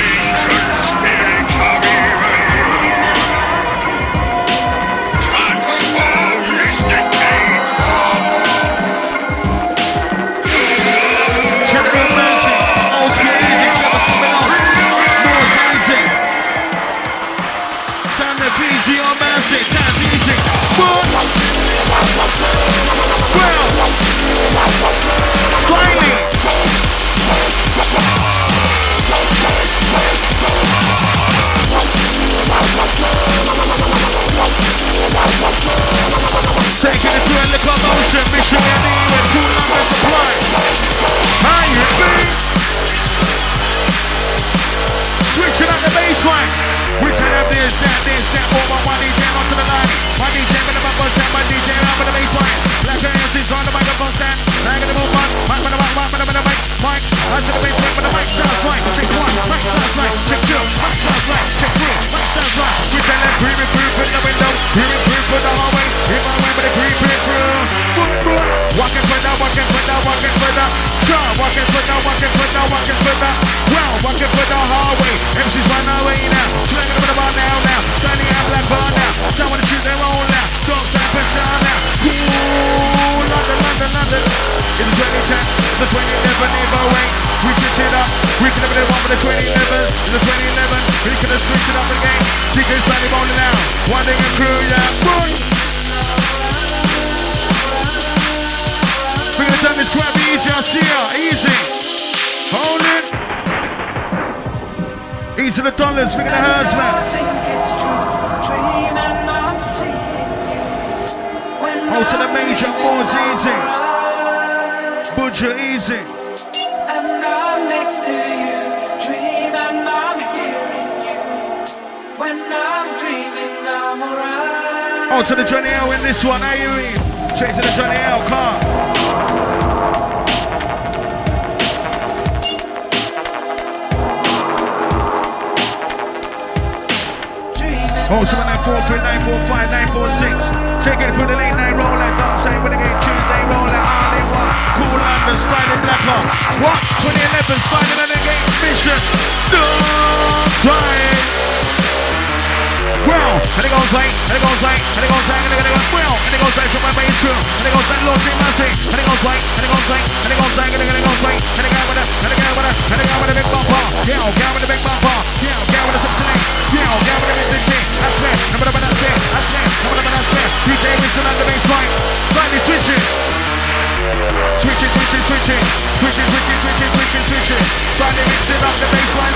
General Mercy, old school music, never something else. More easy. this, that for my DJ onto the line. My DJ with the bumper stand, my DJ out with the baseline. Black AMC's on the microphone stand. I'm gonna move on. Mic with the mic, mic with the mic. Mic, I to the baseline, but the mic sounds right. Check one, mic sounds right. Check two, mic sounds right. Check three, mic sounds right. We tell them breathe in the window, breathe in the hallway. In my way, but they breathe through. Walking further, walking further, walking further. Sure, walking further, walking further, walking further. Well, walking further hallway. MC's run away now. Slinging over the bar now. Standing out black bar now. Someone to choose their own now. Don't stand for sure now. Ooh, London. It's the 2010, it's the 2011, never wait. We switch it up. We can never one with the 2011. In the 2011, we can have switch it up again. DJ's slightly rolling out. One day and crew, yeah. Boy. We're gonna turn this crap easy, I see ya, easy. Hold it. Easy the dollars, we're gonna hers, man. Hold to the major, more's easy. Butcher, easy. And I'm next to you, dream and I'm hearing you. When I'm dreaming, I'm alright. Hold to the Johnny L in this one, how you mean? Chasing the Johnny L car. Oh, 7943945 946. Take it for the late night roll like dark side with the game Tuesday roll like all they want. Cool London, sliding black on. What? 2011, sliding on the game mission. Dark side. Well, and it goes like, and it goes like, and it goes like, and it goes well, and it goes like from my bass crew, and it goes like low team massive, and it goes like, and it goes like, and it goes like, and it goes like, and it goes with a, and it goes with a, and it goes with a big bumper. Yeah, get with a big bumper. Yeah, get with a something. Yeah, get with a big thing. That's clear. Number that's clear. That's clear. Number that's clear. DJ Winston on the bass line. Slightly switching. Switching. Slightly mixing up the bass line.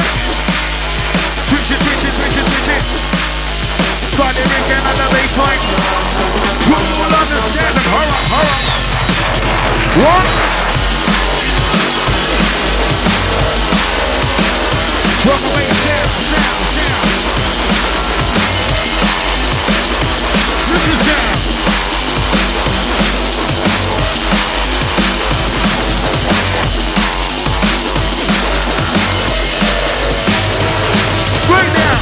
Switching. Slightly ringing on the bass line. We'll understand them. Horror. What? Drum away, sound. Listen sound. Right now.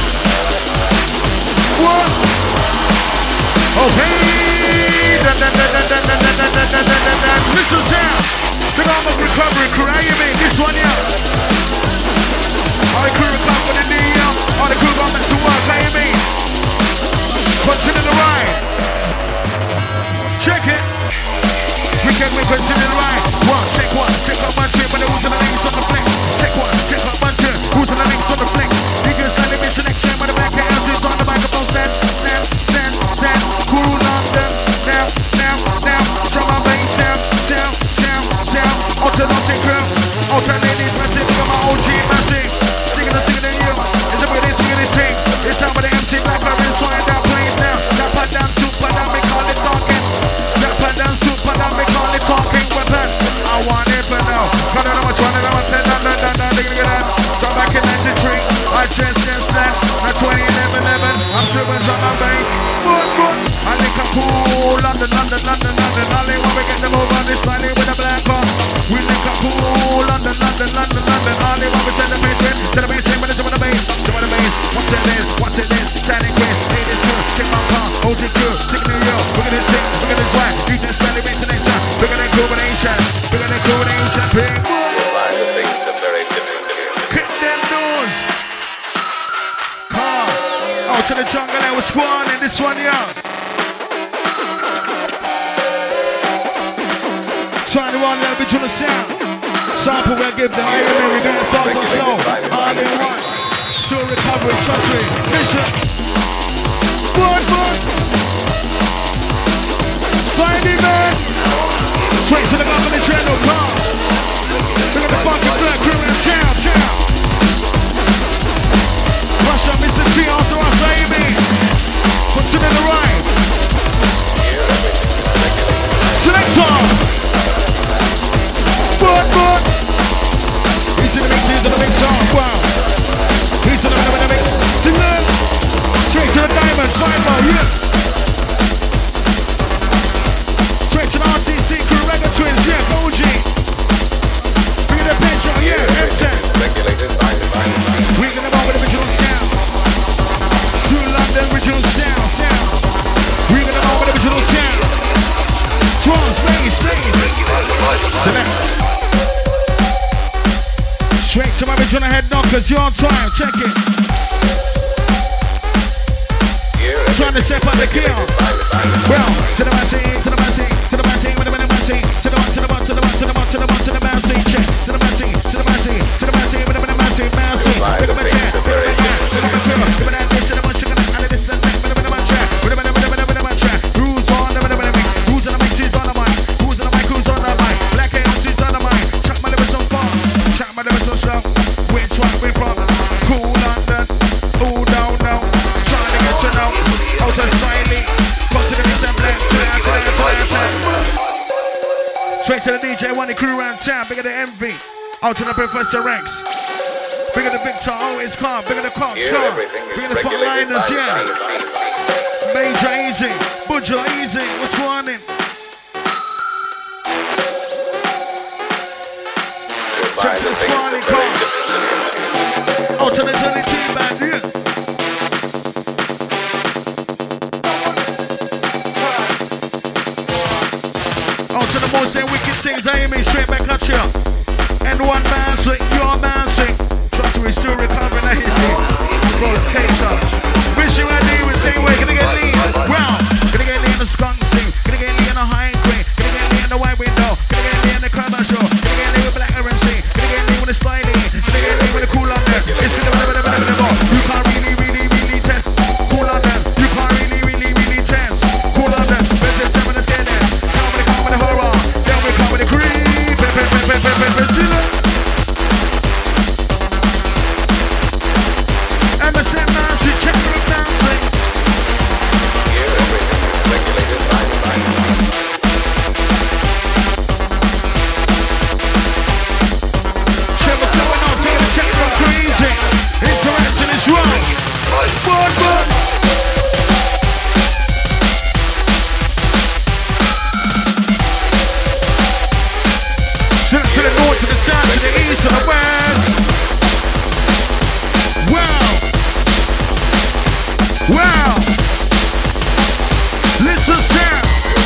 What? Okay. Listen sound. The normal recovery crew. How you mean? This one, yeah. All the crew recover for the new year. All the crew going back to work. How you mean? Continue the ride. Check it. We continue the ride. Check one, two, but who's on the links on the flex? Check one, two, who's on the links on the flex? Niggas standing in selection, but the black hands is on the microphone stand. Cool London, now, drum and bass sound. Alternative crew, alternative massive, look at my OG massive. Singing to you, it's a really singing this thing. It's time for the MC Black Orange, so I'm down playing now. That pad down, super down, we call it talking. That pad down, super down, we call it talking weapon. I want it for now. Got it on my 20, I'm 10, down. Drop back in 93, I just that. Now 20, 11, I'm super drum and bass. I think I'm cool, London. Only when we get them over this valley with a black on. We think I'm cool, London. Only when we send the bass in, to the bass in, with the bass. Watch it is, standing quick, hey this crew, check my car, OG crew, sick New York, we're gonna sing, we're gonna swag, DJ Stanley Nation, we're gonna combination, big boy. Kick them doors. Car, out to the jungle and we're squalling this one, yeah. Trying to run a little bit to the sound. Sample we'll give them, we're going fast or slow, all in one. Still recovering, trust me. Listen. What? Sliding man. Straight to the government channel, come. Look at the fucking black crew in town. Rush up Mr. T after us, baby. Continue the ride. Selector. What? He's in the mix, wow. He's in the mix. Sing that. Straight Cause you're on time, check it. Trying to step on the gear. Well, to the massy, to the massy, to the massy, with the massy, to the one, to the one, to the one, to the one, to the one, to the massy, check. To the massy, to the massy, to the massy, with the massy, massy. Pick up my chair, pick up my chair, pick up my chair, pick up that, this to the one, sugar, and this and that, with my chair, with my chair. Who's on the mic? Who's on the mic? Who's on the mic? Who's on the mic? Who's on the mic? Black hair, who's on the mic? Track my liver so far, track my liver so slow. Which one we from? Cool London. Oh, down, down. Trying to get to know. Out of styling. Go to the assembly. Straight to the DJ, one the crew around town. Bigger the Envy. Out to the Professor Rex. Bigger the Victor, always calm. Bigger the Cox, calm. Bigger the frontliners, yeah. Major Easy. Budger Easy. What's going on? Check the Squally car. Out to the Johnny team band, yeah. Out to the most wicked things, I aim straight back at you. And one man sing, your man sing. Trust me, we're still recovering, I hear you. Bro, it's Cater. Wish you had lean, we say we're gonna get lean. Well, gonna get lean in the skunk sing. Gonna get lean in the high grade. Gonna get lean in the white window. Gonna get lean in the commercial. Gonna get lean with black RMC. Gonna get lean with the sliding. Gonna get lean with the cool on there. It's gonna be you can't really test. Cool on them. You can't really test. Cool on them. Let's seven and scared them. Come with the horror. Then we come with the creep. MSN Nancy, check it dancing. Regulated by check it crazy. Interaction is wrong. Bud. To the north, to the south, to the east, to the west. Wow. Listen, Sam.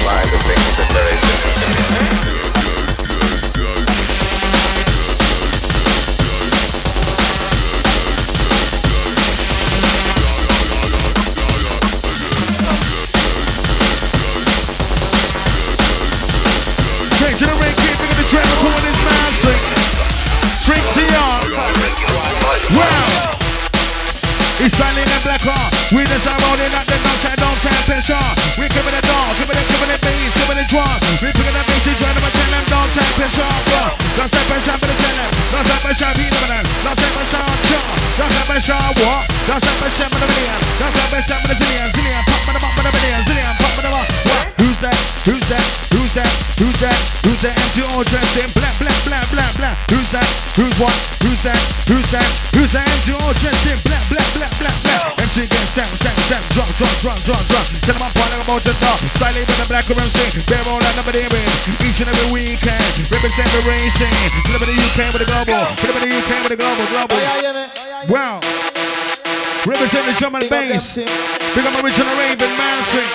Straight to the ring, keeping the track, pulling his mouse. Straight to y'all. Wow. He's standing in black car. We just are rolling at the outside, don't try and pressure. We give it a dog, give it a bass, give it a drum. We picking up bass, trying to tell them, don't try and pressure. Don't try and pressure, but tell them. Don't try and pressure, be the man. Don't try and pressure, sure. Don't try and pressure, what? Don't try and pressure, but a million. Don't try and pressure, but a zillion. Zillion, pop, but a pop, but a million. Zillion, pop, but a pop. What? Who's that? Who's that? Who's that? Who's that? Who's that? MTO dressed in black, black, black, black, black. Who's that? Who's what? Who's that? Who's that? Who's that? MTO dressed in black, black, black, black, black. MC gets stamp, drunk. Tell them I'm falling about the top. Styling with the black MC. Bear all that number they win. Each and every weekend. Represent the racing. Put them in the UK with the global. Put them in the UK with the global. Wow. Represent the drum and bass. Big up original Raven Manson.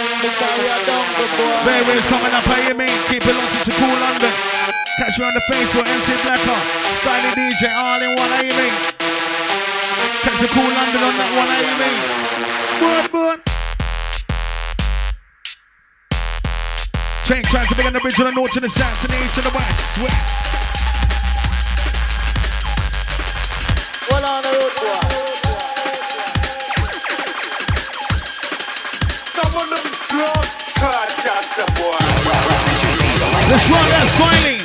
Various coming up, how you mean? Keep it locked to Cool London. Catch me on the Facebook, MC Blacker. Styling DJ, all in one, how you mean? Catch a Cool London on that one, how you mean? Boom. Change time to bring an original north to the south, to the east, to the west. Well on the road, boy. Someone them drunk car chapter, boy. Let's run that smiling.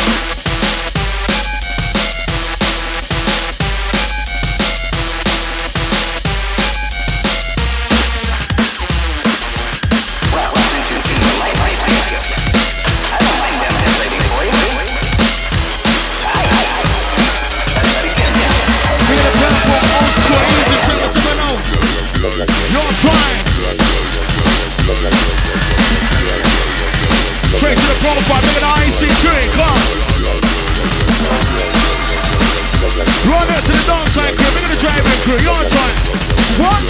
Your time. Straight to the profile, look at the IC3, come. Run out to the dance side crew, look at the driving crew, your time. What?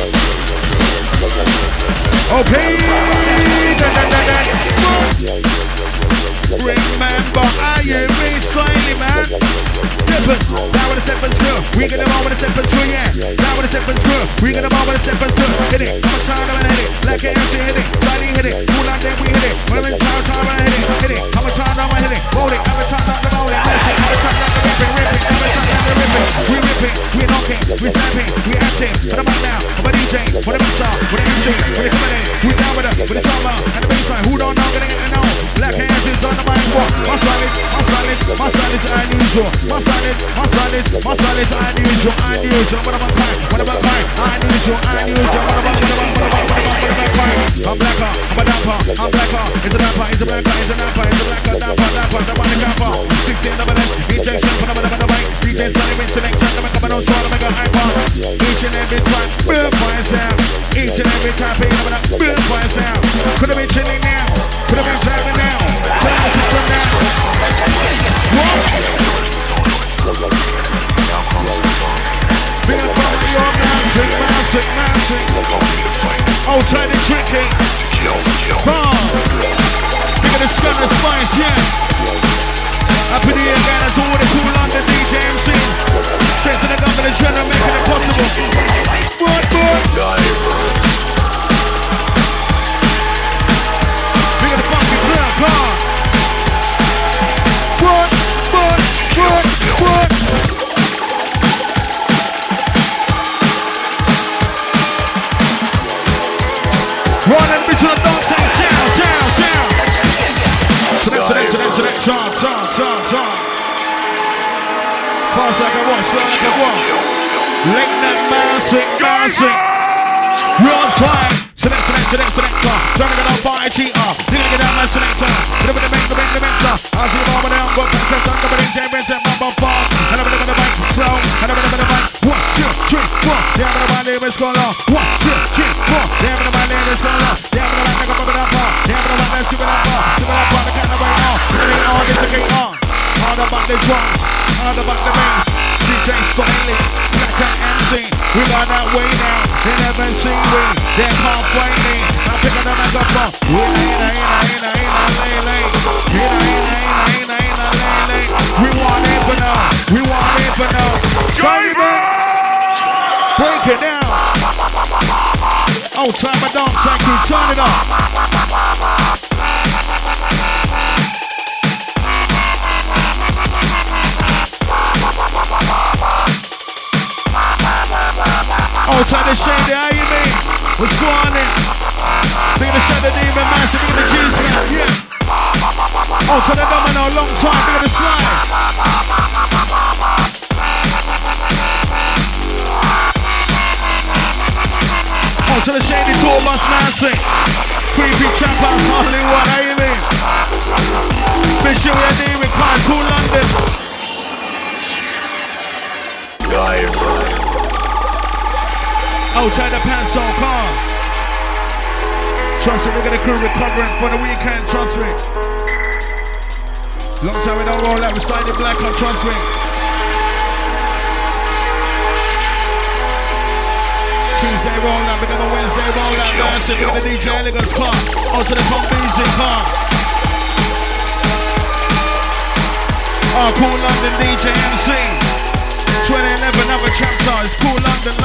Okay. Remember, are you re-styling, man? Steppers, down with a step and screw. We get them on with a step and screw, yeah. Down with a step and screw. We get them on with a step and screw. Hit it, I'm a time I'm hit it. Like an MC hit it, body hit it. Cool on them, we hit it. When I'm in town, I'm hit it. Hit it, I'm a time I'm hit it. Roll it, I'm a time I'm roll it. I'm a time I'm ripping, ripping. I'm a time I'm ripping. We ripping, we knocking, we snapping, we acting. But I'm up now, I'm a DJ, what a mixer, what a MC, what a coming in. We down with the drama and the bassline. Who don't know, gonna get to know. Black hands is on the mic. My style is unusual. My style is unusual. What about kind? Unusual. I'm blacker, I'm a damper, I'm blacker. It's a damper, it's a blacker, it's a damper, it's a blacker, damper. The one camper. 16 double S, injection for the mic. DJ Sunny with selection, I'm coming on short, I'm a hyper. Each and every time, boom, fire sound. Each and every time, boom, fire sound. Could have been chilling now, could have been driving now. Turn the system now. What? Big up on your massive. Outside the tricky. Bomb. Big up the Scott and Spice, yeah. Up in the air, guys, all the cool London DJ MC. Straight to the governor general, making it possible. What? Big up the funky clear car. What? Running between the dogs and sound. Select, turn. Fast like a what, slow like a what. Late night dancing. Real time. Select, turning it up by a cheater. Didn't get out my selector. Bit of the mixer. I see the moment now, got back to the number 4. And a bit of the mic, slow. And a bit of the mic. 1, 2, 3, 4. Damn it, my name is Scholar. 1, 2, 3, 4. Damn it, my name is Scholar. Damn it, my name is Scholar. Damn it, my name is Scholar. The kind of way on. Getting on, it's a game on. All about the drums, all about the bass. DJ Smiley, Black and MC. We got that way now. They never see me. They can't find me. I'm picking the microphone. We want it for now. Simon, break it down. Old time of dance, thank you. Turn it up. Outside the shade, how you mean? What's going on? Big of the Shadow Demon, massive, big of the Juice Man, yeah. Outside the Domino, long time, big of the Slide. Outside the Shady Tour Bus, massive. Creepy Trap House, Hollywood, how you mean? Bishop, we're David, Carl, Cool London. Outside the pants on car. Trust me, we're gonna crew recovering for the weekend, trust me. Long time we don't roll out, we're sliding black on, trust me. Tuesday roll out, we're gonna Wednesday roll out, dancing with the DJ Elegance car. Also the pump music car. Oh, Cool London DJ MC. 2011, another chapter. It's Cool London.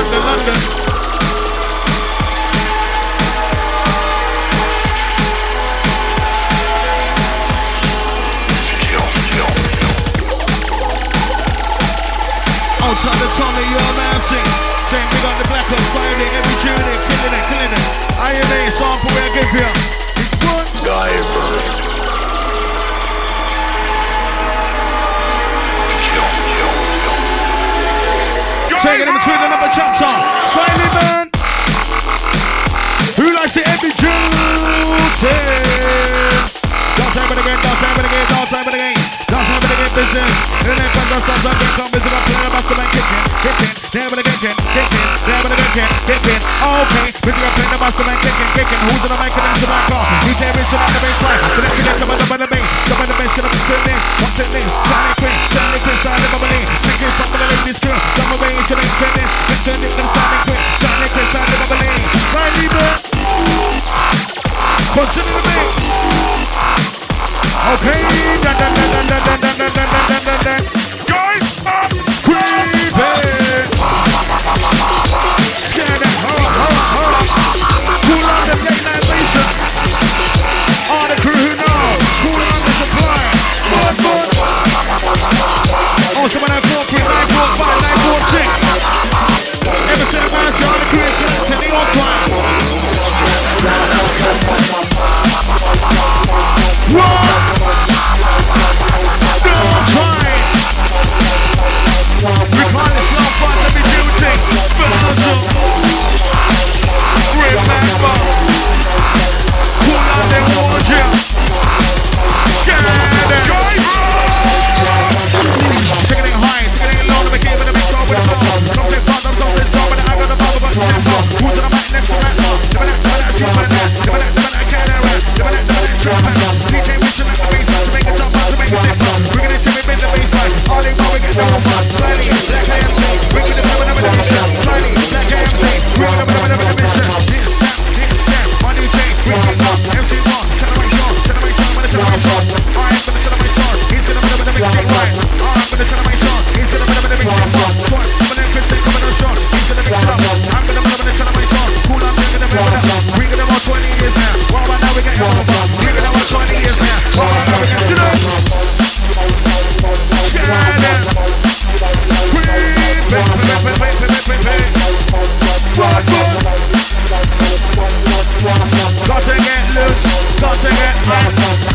Outside the Tommy, you're bouncing. Same big on the Black Ops, fighting every tune, killing it. INA, sample where I give you. Taking it between another chapter. Smiley man. Who likes it every duty? Don't time it again. Business. And then comes the stars again. Come visit up playing about the man kicking. Never again. Okay. Visit up playing about the man kicking. Who's in the mic and into my car? DJ Rich on the bass line. The next thing come on the bass. Come on the bass, gonna be turning. What's it name? Charlie Quinn, Charlie Bubbly. Drinking from the ladies' crew. Come away into the trending. Turning them Charlie Quinn, Charlie Bubbly. Smiley man. Consider the mix.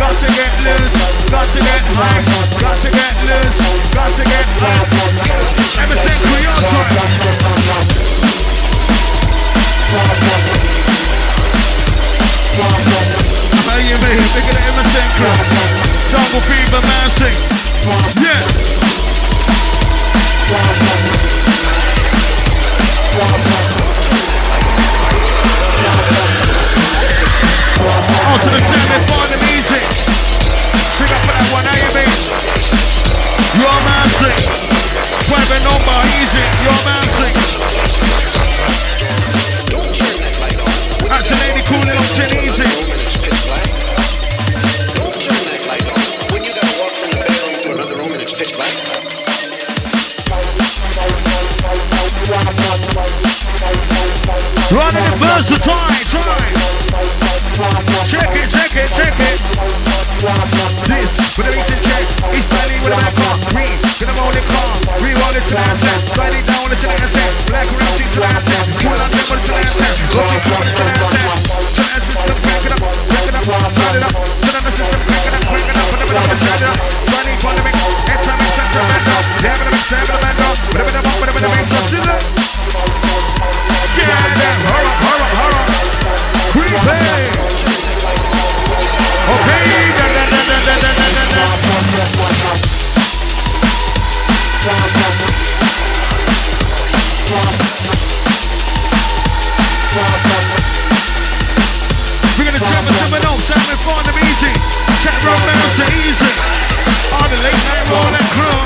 got to get loose, got to get high, got to get loose, got to get high. Everything for your time. How you mean? Look at the everything crew. Jungle Fever Massing. Yeah. On to the sound, let's find them easy. Pick up for that one, how you mean? You're Massing. Private number, easy. You're Massing. That's a lady cooling up 10 easy. Running it versatile, check it, check it, check it. This, with the recent check, he's styling with a black car. Green, gonna roll it calm, reroll it to the anthem. Slide it down, it's to the anthem. Black around, to the anthem. Pull on them, it's to the anthem. Go to the anthem. Turn that system, back it up, start it up. Turn on the system, back it up, bring it up, put it up, inside it up. Running for the mix, it's time, it's time to bend up. Damn it, it's time to bend up. Whatever the mix, up to the scared them, hurry, creepy. Okay, we're gonna jump with someone else, Simon find them easy. Chat romance are easy. On the late night roll and crew.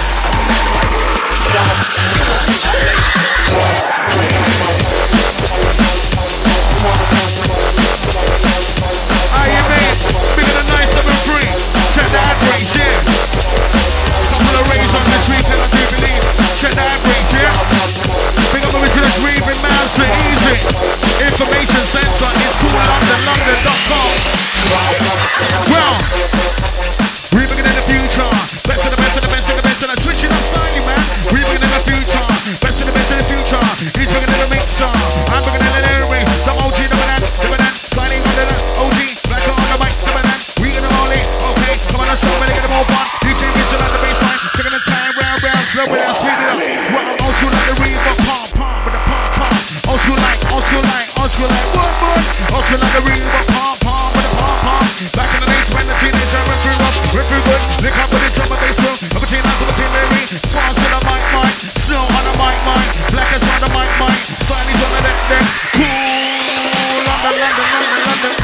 How you mean? Bigger than 973. Check the ad rates, yeah. Couple of rays on this weekend, I do believe. Check the ad rates, yeah. Big up original Reeving Mouse, easy. Information center is coolLondon.com. Well, Reeving in the future. Best of the best of the best of the best. And I'm switching up styling, man. Reeving in the future. Best of the best of the future. He's bringing in the mixer. I'm bringing in the lyric. Some OG, the banana. Sliding under the OG. Black on the mic, the banana. We in the rolling. Okay, come on, let's show me to get them all fun. DJ Mitchell on the baseline. Taking the time round, slow it down, speed it up. Well, I'm old school like the Reaver. Pump with the pump. Old school like, what? Old school like the Reaver. Pump with the pump. Back in the days when the teenager went through good. Lick up with the drum and bass room. Up a team, up a team, Larry. Swans to the mic. Snow on the mic. Black is on the mic. Siley's on the deck. Cool, London.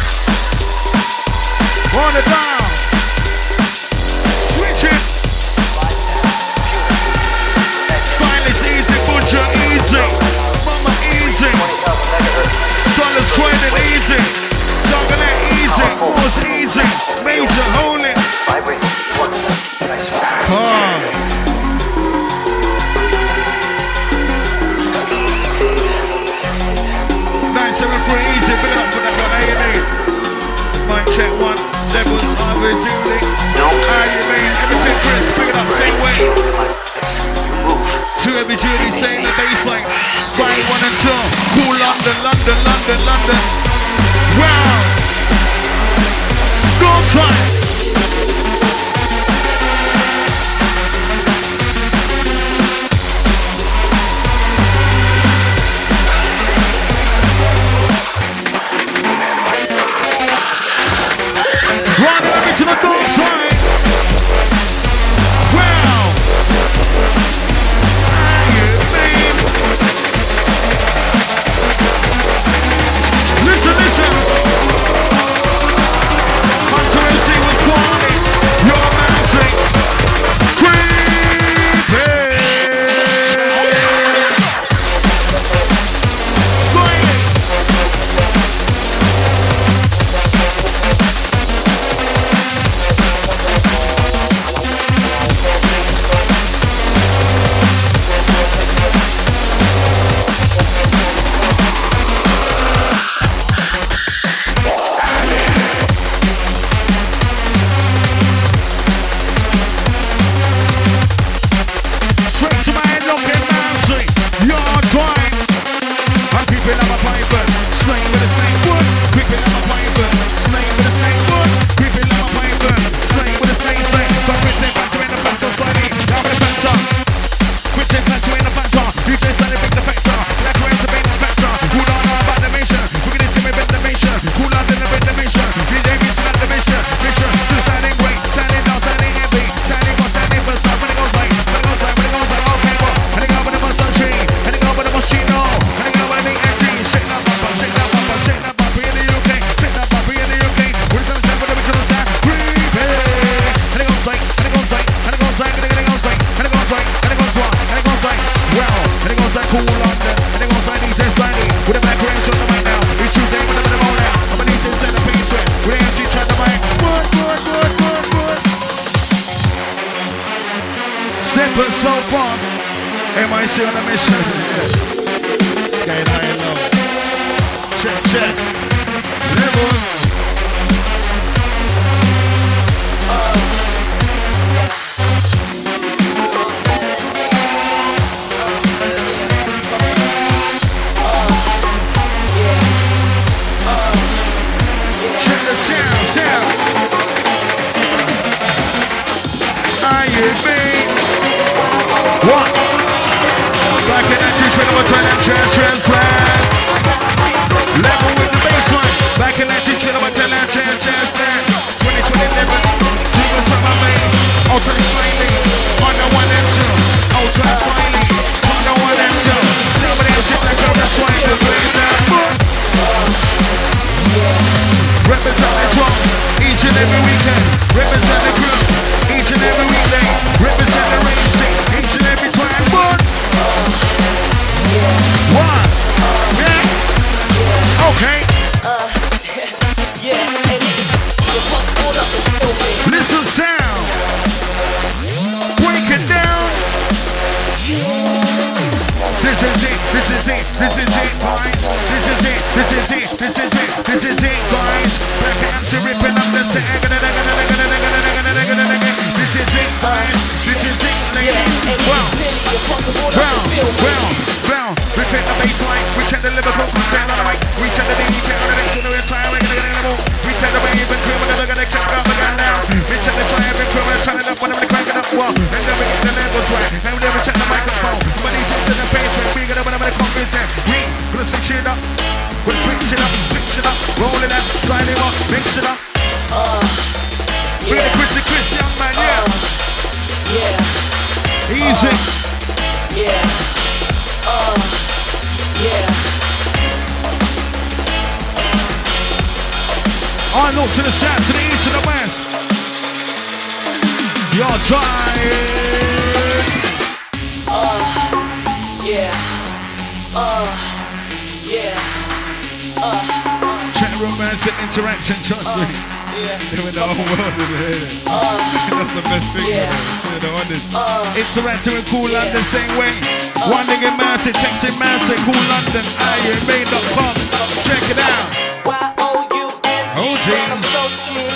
On the down. Switch it. Style is easy, butcher easy. Mama easy. Dollars coin and easy. Juggling easy. Was easy. Major holy. Nice and easy. Big up for that one. How you mean? Mic check one. Levels over Julie. How you mean? Everything Chris. Pick it up. Same way. To every Julie saying the baseline. Find 1 and 2. Cool London. Wow. Go time. Run over to the dog side. Wow. Listen. Hunter and see what's going. Your man say, creepy. Slang with a snake wood, creeping up my pipe. Slang with a snake wood, creeping up my pipe. Massey on a mission. Getting high and low. Check. Level. Check the sound. Are you being? What? Back in that teach when I'm turning transplant. Level with the baseline. Back in that teach when I'm turning transplant. 2020 single trap my main. Ultra smiling. On the one and two. Ultra smiling. On the one and two. Somebody else hit that girl that's trying to play that. Represent the drums each and every weekend. Represent the crew each and every weekday. Represent the racing each and every time. One. Yeah. Okay. Listen sound. Break it down. This is it, guys. This is it, guys. Back and to ripping up the set. This is it, guys. This is it, ladies. Round. Repeat the baseline. We check the Liverpool content on the mic. We check the DJ on the next to the entire way. We check the wave and crew and they're gonna check out the gun now. We check the drive and crew and turn it up when I'm cranking up. Well, and then we get the levels right. And we never check the microphone. But he just in the bass when we gonna when I'm gonna conquer there. We gonna switch it up. We're switch it up, roll it up, slide it up, mix it up. We're the Chris young man, yeah. Easy. Yeah. I look to the south, to the east, to the west. You're tired. Chat romance and interaction, trust me. Even the whole world is here. That's the best thing. Interacting with Cool London, same way. One nigga massive, texting massive, Cool London, IMA.com. Check it out. I'm so chill.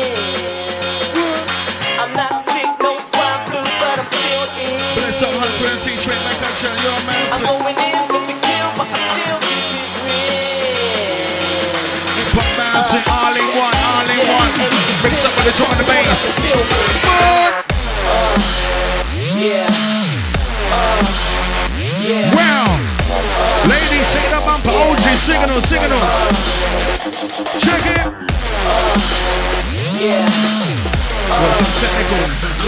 I'm not sick, no swine flu, but I'm still in. Bless up, Hunter and C, straight back up, show you're a man. I'm going in for the kill, but I still keep it real. Hip-hop bouncing, all in one. Mix up with the drum and the bass. Round. Ladies, shake the bumper. OG, singing on. Check it. Technical.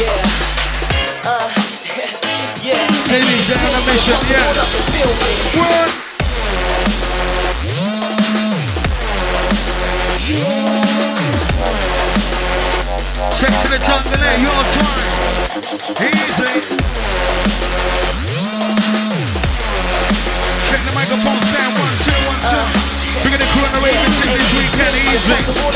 Ladies, they're on a mission, What? Check to the jungle there, your time. Easy. Check the microphone stand, 1, 2, 1, 2. We're gonna crew on the Raven team this weekend, easy.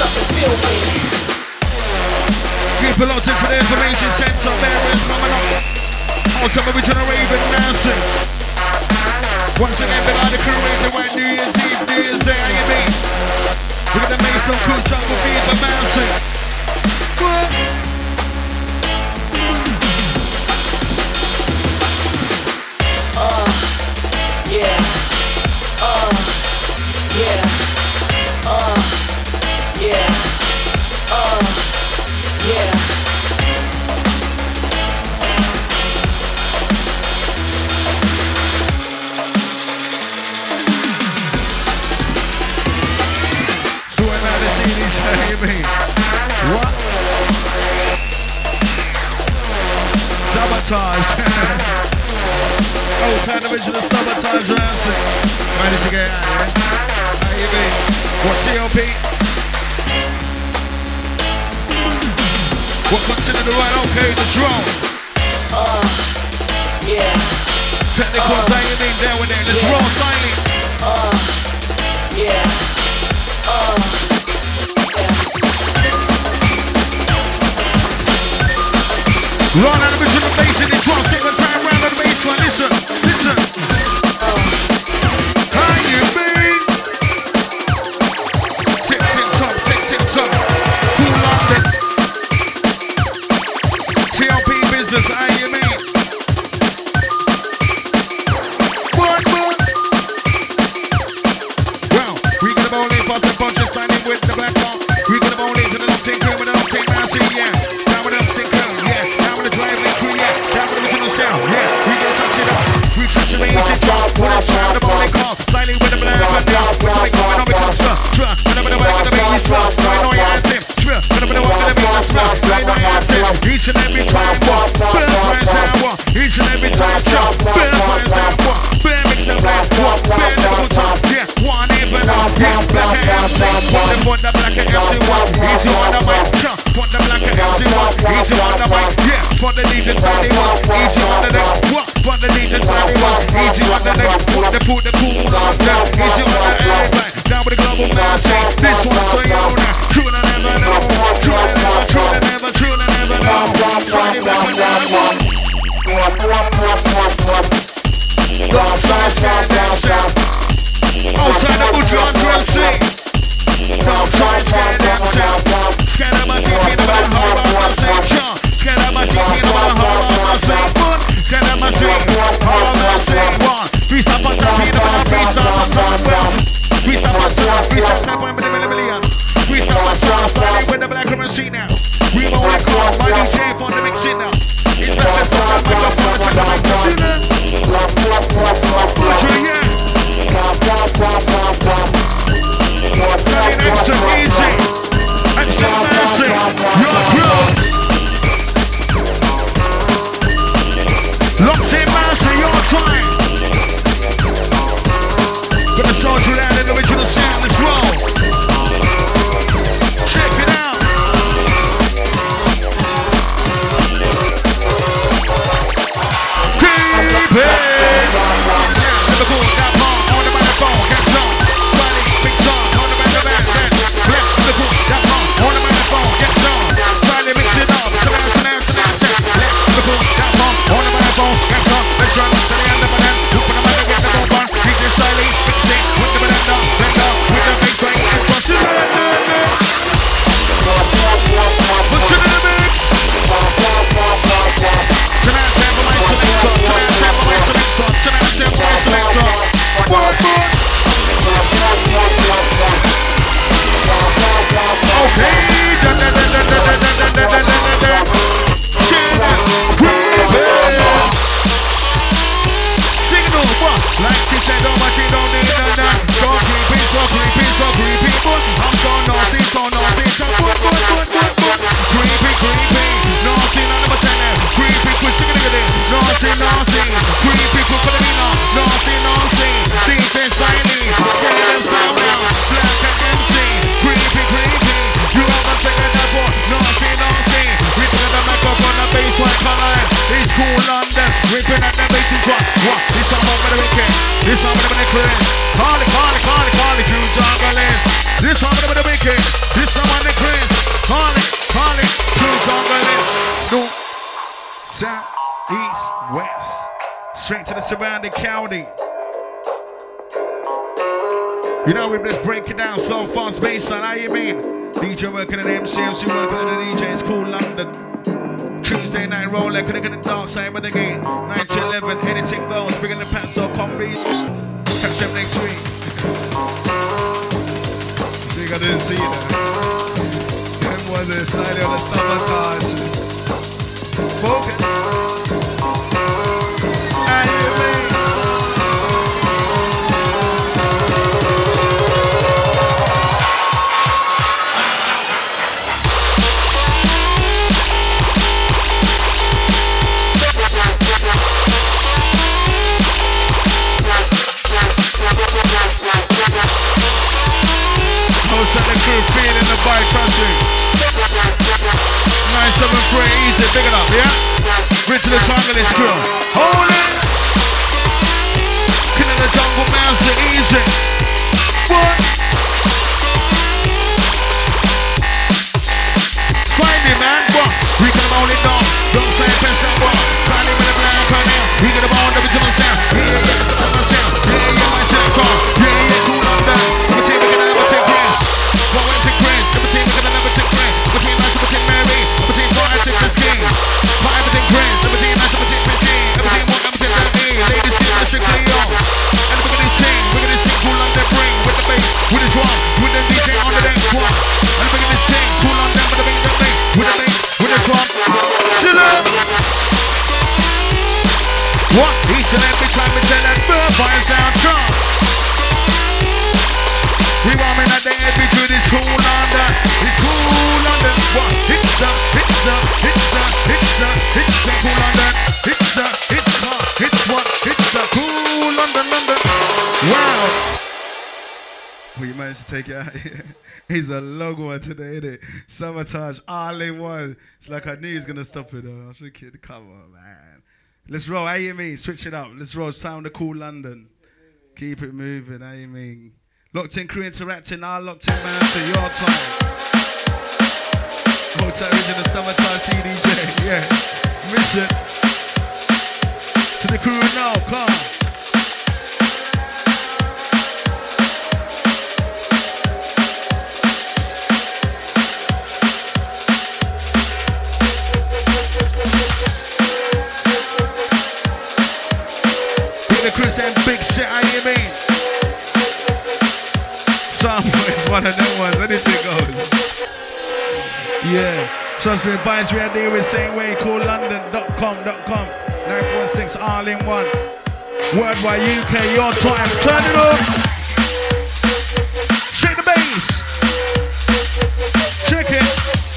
Keep it locked into the information center, there is coming up. All time original Raven Manson. Once again, the line of crew raising right New Year's Eve, New Year's Day, how you mean? We're gonna make some cool jungle fever Manson. What? What? Sabotage. Oh, time to mention the sabotage answer. Managed to get out, yeah? How you mean? What CLP? What considered the right? Okay, the drone. Technicals, how you mean? There with it. Let's roll silently. Run out of the bass in the drum, second time round of the bass one. Listen. Massey. Don't try to scare them, scared of my team, you know what I'm saying. Scared of my team, you know what I'm saying. Scared of my team, how I'm saying. One, three stop on top, you know what I'm saying. Three stop on top, 10.1 million. Three stop on top, starting with the black machine now. We won't let go, my DJ for the mixing now. It's the best of the microphone, check the microphone. Selling extra easy, extra mercy, your crew. Locked in mercy, your time. Gonna soldier you out in the original sound, let's roll. Check it out. Keep it. Never go that long on the microphone, catch on. Smiling, big song on the microphone. Never go that long on the microphone, catch on. Smiling, mix it up. Never go that long on the microphone, catch on. Let's run to the end of the land. Look for the mic, get the bomb on. DJ Styling, mix it with the blender, with the big train. What's in the mix? Tonight, time for my selector. Tonight, time for my selector. Tonight, time for my selector. One more. Okay. Signal, what? Like she said, don't watch it, don't need none. So creepy, so creepy, so creepy. I'm so naughty, so naughty. So creepy, creepy. Naughty, number 10. Creepy, twisting it. Naughty, naughty. Creepy, Kukulina. Naughty, naughty. DJ Styling. Scare them style now. Black and MC. Creepy, creepy. You haven't taken that for naughty, naughty. Ripping at the microphone, the bass like color. It's cool London. Ripping at the bass in front. What? This song over the weekend. This song over the clean. Call it, true jungling. This song over the weekend. This song on the clean. Call it, true jungling. North, south, east, west. Straight to the surrounding county. You know, we just break it down slow, fast, baseline, how you mean? DJ working at the MC working at the DJ, it's cool London. Tuesday night roller, connecting the dark side of the game. 9 to 11, anything goes, bringing the pants or comedy. Catch them next week. So you gotta see that. Them was the style of the sabotage. Focus. Feeling the bike crashing. 973 easy, big it up, yeah? Rich to the jungle is crew. Hold it! Killing the jungle mouse, easy. What? Find me, man, what? We can hold it down. Don't say best that one. Find it with a black on there. We get about the original sound. Yeah, my sound. Yeah, my telephone. Yeah, cool on that. Let me tell you, we can never take care. What went to Chris? Everything we're gonna never take Chris. Between nice, everything Mary. Everything for I take this game. For everything Chris. Everything nice, everything Christine. Everything what everything that me. Ladies keep the strictly on. And we're gonna sing cool on their bring. With the bass, with the drum, with the DJ on the dance floor. And we're gonna sing cool on them with the bass, with the bass, with the drum. Chill up. What? Each and every time we tell that bird vibes down trunk. We want me not the every to this cool London. It's cool London. What? It's the cool London. It's the cool London. Wow. Well, you managed to take it out here. He's a logo one today, isn't it? Sabotage, all in one. It's like I knew he was going to stop it though. I was thinking, come on, man. Let's roll, how you mean? Switch it up. Let's roll, sound of cool London. Keep it moving, how you mean? Locked in crew interacting, all locked in man to your time. Hotel original summertime CDJ, yeah. Mission to the crew now, come. sample is one of them ones. Anything goes. Yeah. Trust me, advice we are there with same way. Call London.com. 946 all in one. Worldwide UK, your time. Turn it up. Shake the bass. Check it.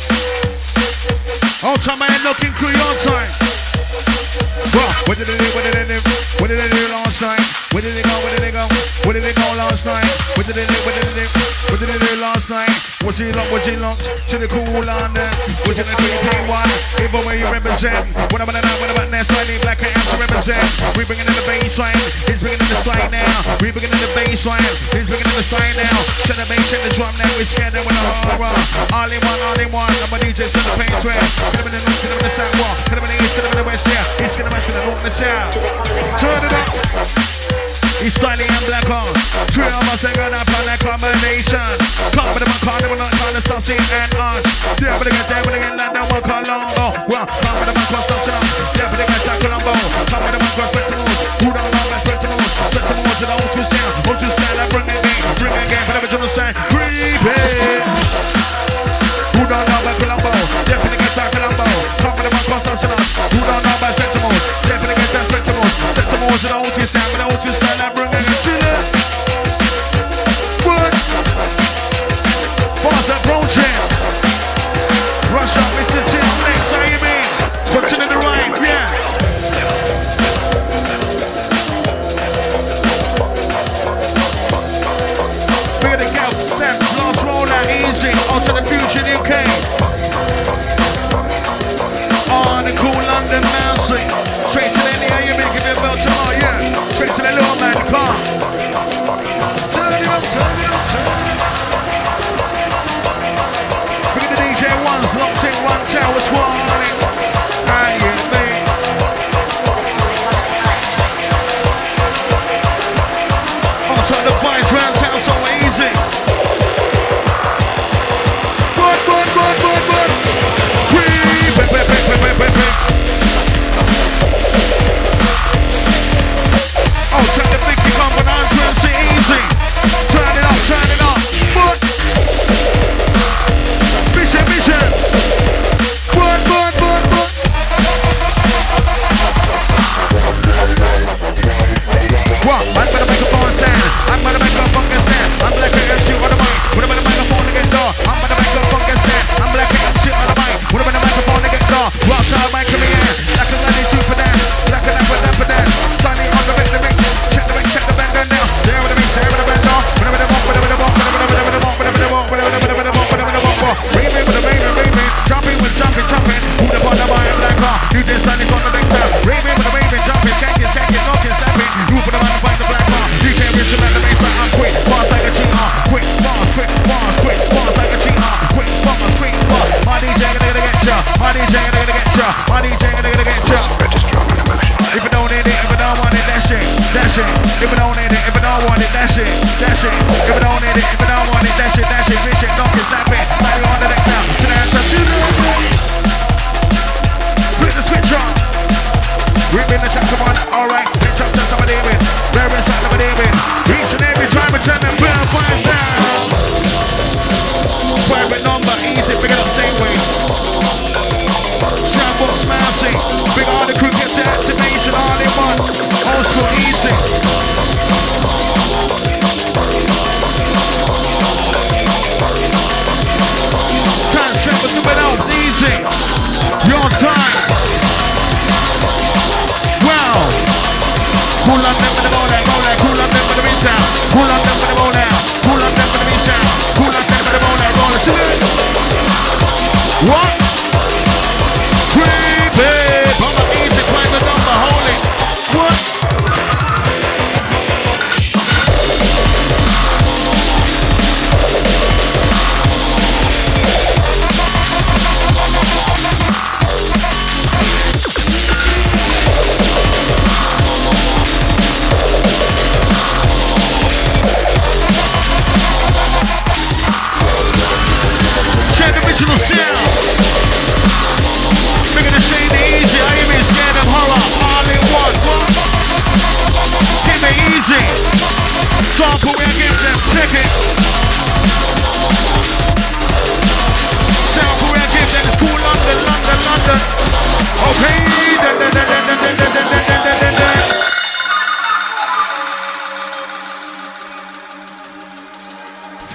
All time man looking through your time. Well, what did they do? What did they do? What did they do last night? Where did they go? Where did they go? Where did they go last night? What did they do? What did they do? What did they do last night? Was he locked? Was he locked? To the cool London? Was it the 3K1? Even where you represent? What about that? What about next? I need black and to represent. We bringing in the baseline. He's bringing in the slide now. We bringing in the baseline. He's bringing in the slide now. Shut the bass, shut the drum now. We're scared with the horror. All in one, all in one. I'm a DJ to the pace where. Could have been the north, could have been the south wall. Could have been the east, could have been the west, yeah. East, could have been the north, the south. Turn it up. He's styling and black on. Three of us are gonna plan that combination. Come with them and call them and not call the saucy and arch. Yeah, but they get there, but they get that, that one call Longo. Well, come with them and cross touching up. Yeah, but they get that Colombo. Come with them and cross Spectacles. Who don't know about Spectacles? Spectacles to the old school style. Old school style, I bring it again, for the original style. Creepy. Who don't know about Colombo? Yeah, but they get that Colombo. Come with them and cross touching up. Who don't know about Spectacles? Yeah, but they get that Spectacles. Spectacles to the old school style, for the old school style. Fast approaching. Rush up.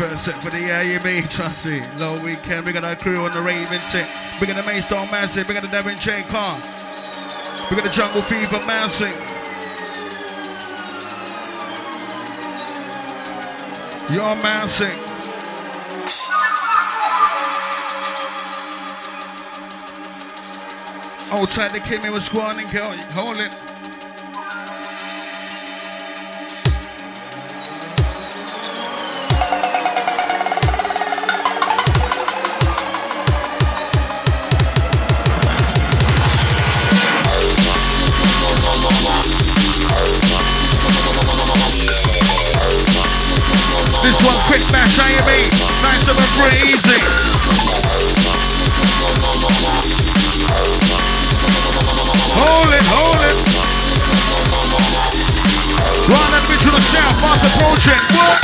First set for the year, you mean, trust me. Low weekend, we got our crew on the raving set. We got the Maystone Massive, we got the Devin J. Car. We got the Jungle Fever Massive. Your Massive. Hold tight, the kid me was squatting, girl. Hold it. This one's quick mash, how you mean? Nice and pretty easy. Hold it, hold it. Run and bitch to the south, fast approaching. What?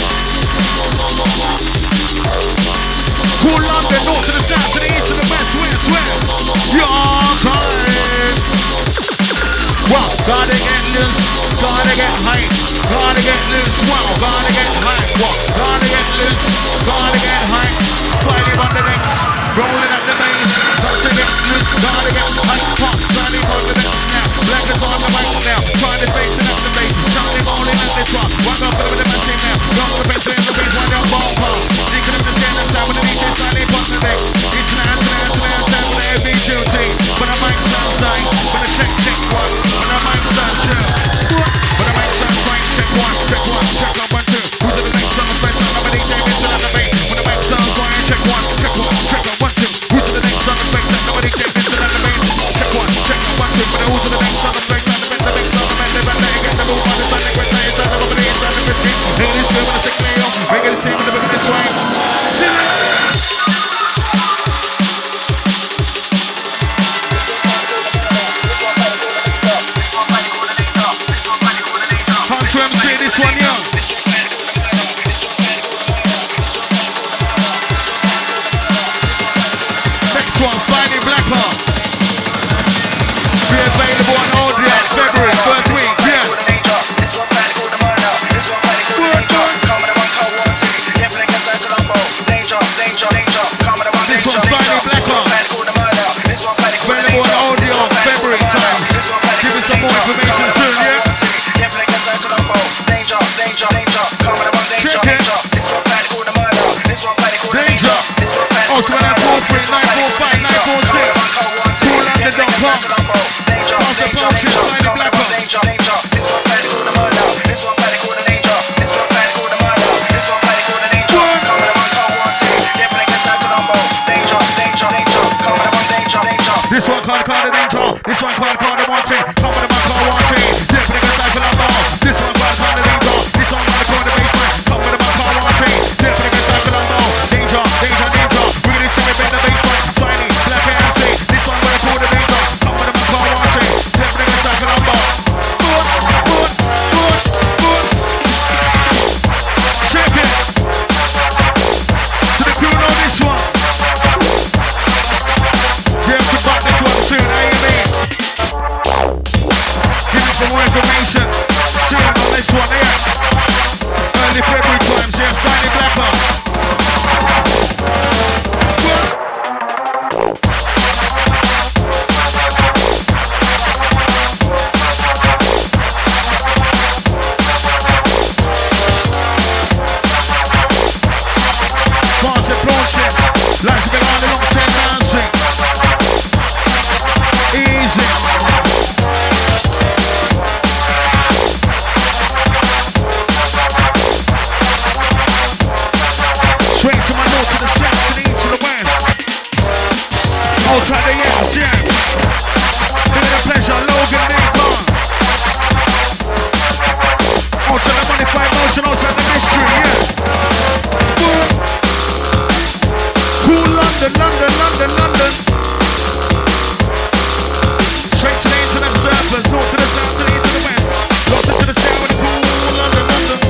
Cool London, north to the south, to the east, to the west, where? Your time. Wow, gotta get loose, gotta get high, gotta get loose, wow, gotta get high, wow, gotta get loose, gotta get high, sliding on the necks, rolling at the base, gotta get loose, gotta get high, pop, sliding on the necks now, left is on the mic now, trying to face and at the base, Charlie rolling at the truck, walk up with the machine now, go on the face and the base, one down ball pump, sneaking up the stand and sound with the DJ sliding on the deck, it's an answer, every duty, but I might sound like, but I check one. When I might sound chill, when I might sound right, check one, check 1, 2. Who's in the next on the fence? I'm a DJ, it's in the vein. When I might sound right, check 1, 2. Who's in the next on the fence? I'm a DJ, it's in the vein. Check 1, 2. But who's in the next on the fence? I'm the best, they get the move on the side, they get the inside, I'm over the inside, the 15. Hey, this girl with a sick nail, make it the same with the big this way. Chill it. This one, yeah. Next one, Sliding Blacker. Be available on audio February 1st week, yeah. This one, Sliding Blacker. Available on audio February times. Give us some more information soon, yeah. Also at 43945 946. CoolLondon.com. Pass the function, Sliding Blacker. This one called the danger. This one called the wanting. Come with the man called wanting. Definitely gonna cycle on ball. This one called the danger. This one called the basement. Come with the man called wanting. Definitely gonna cycle on ball. Danger. We're gonna see me bend the basement. Sliding, black MC. This one gonna call the danger. Come with the man called wanting. Definitely gonna cycle on ball. Good. Check it. To the crew on this one. Soon, how you mean? Give me some more information. See you on this one here. Early February times, yeah, Sliding Blacker. Fast approaching. Like to be on the long term dancing. Easy. Straight to my north, to the south, to the east, to the west. Outside the yes, yeah. Been a pleasure, Logan Neighbor. Outside the modified motion, outside the mystery, yeah. Cool London. Straight to the internet surfers, north to the south, to the east, to the west. North to the south, with the cool London.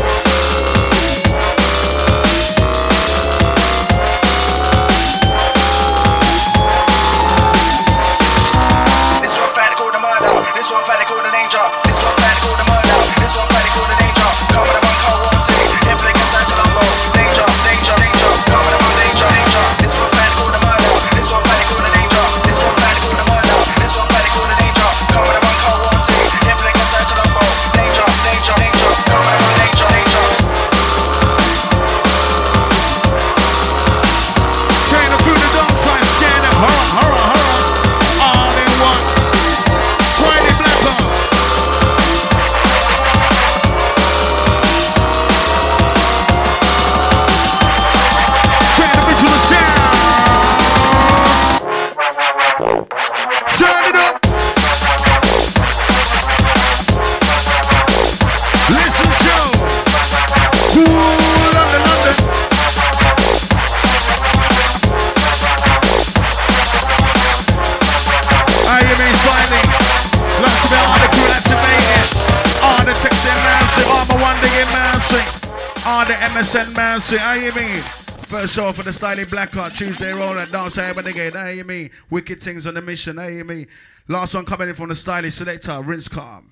MSN Mouse, how you mean? First show for the Styling Blackheart, Tuesday roll and dance over the gate, how you mean? Wicked things on the mission, how you mean? Last one coming in from the Styling Selector, Rinse Calm.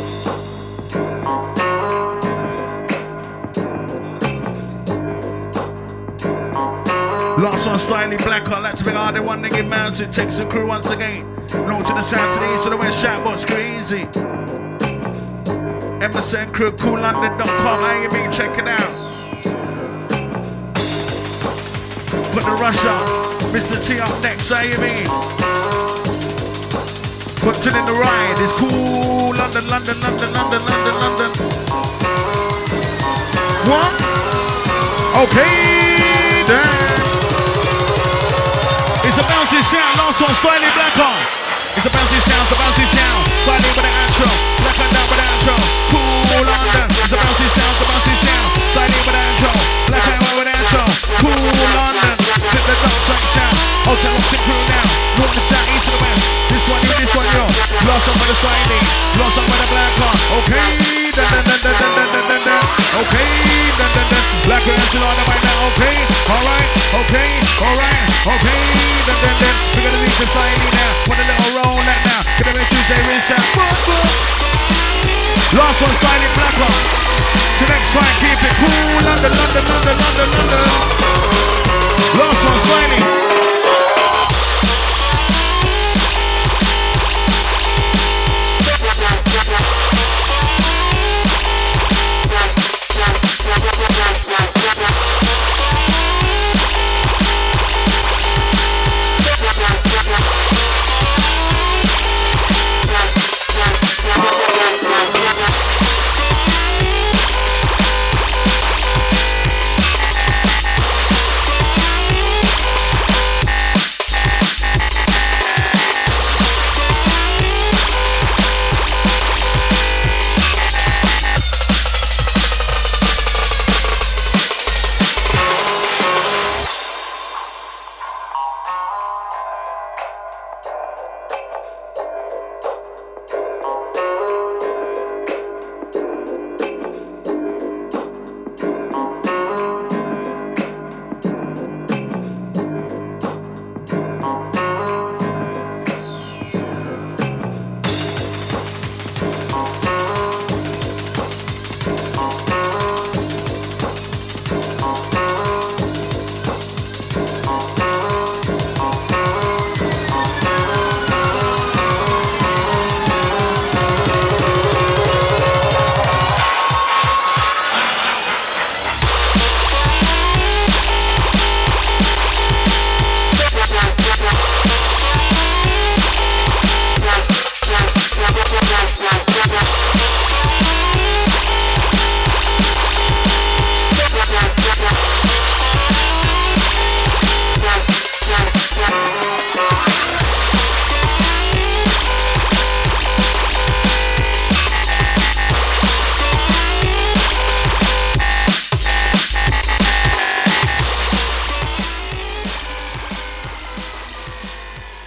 Last one, Styling Blackheart, let's bring all the one nigga Mountain, takes the crew once again. North to the south, to the east, to the west, shoutbox, crazy. MSN crew, coollondon.com, how you mean? Check it out. Put the rush up, Mr. T up next, how you mean? Put it in the ride, it's cool, London, London, London, London, London, London. What? Okay, then. It's a bouncy sound, last one, Styling Blackheart. It's a bouncy sound, Styling with the intro, Blackheart down with the intro. Cool London, it's a bouncy sound, Styling with the intro, Blackheart with the intro. Cool London, hit the dark side sound. Hotel Locks and crew now, north to south, east to the west. This one you, lost one with the Styling, lost one with the Blackheart. Okay, dun dun dun dun dun dun dun dun. Okay, dun dun dun. Blackheart and Solana right now. Okay, alright, okay, alright, okay, dun dun dun. We're gonna reach the Styling now. Put a little roll that now. Gonna make Tuesday rinse down. Last one, Styling Blackheart. Till next time, keep it cool, London, London, London.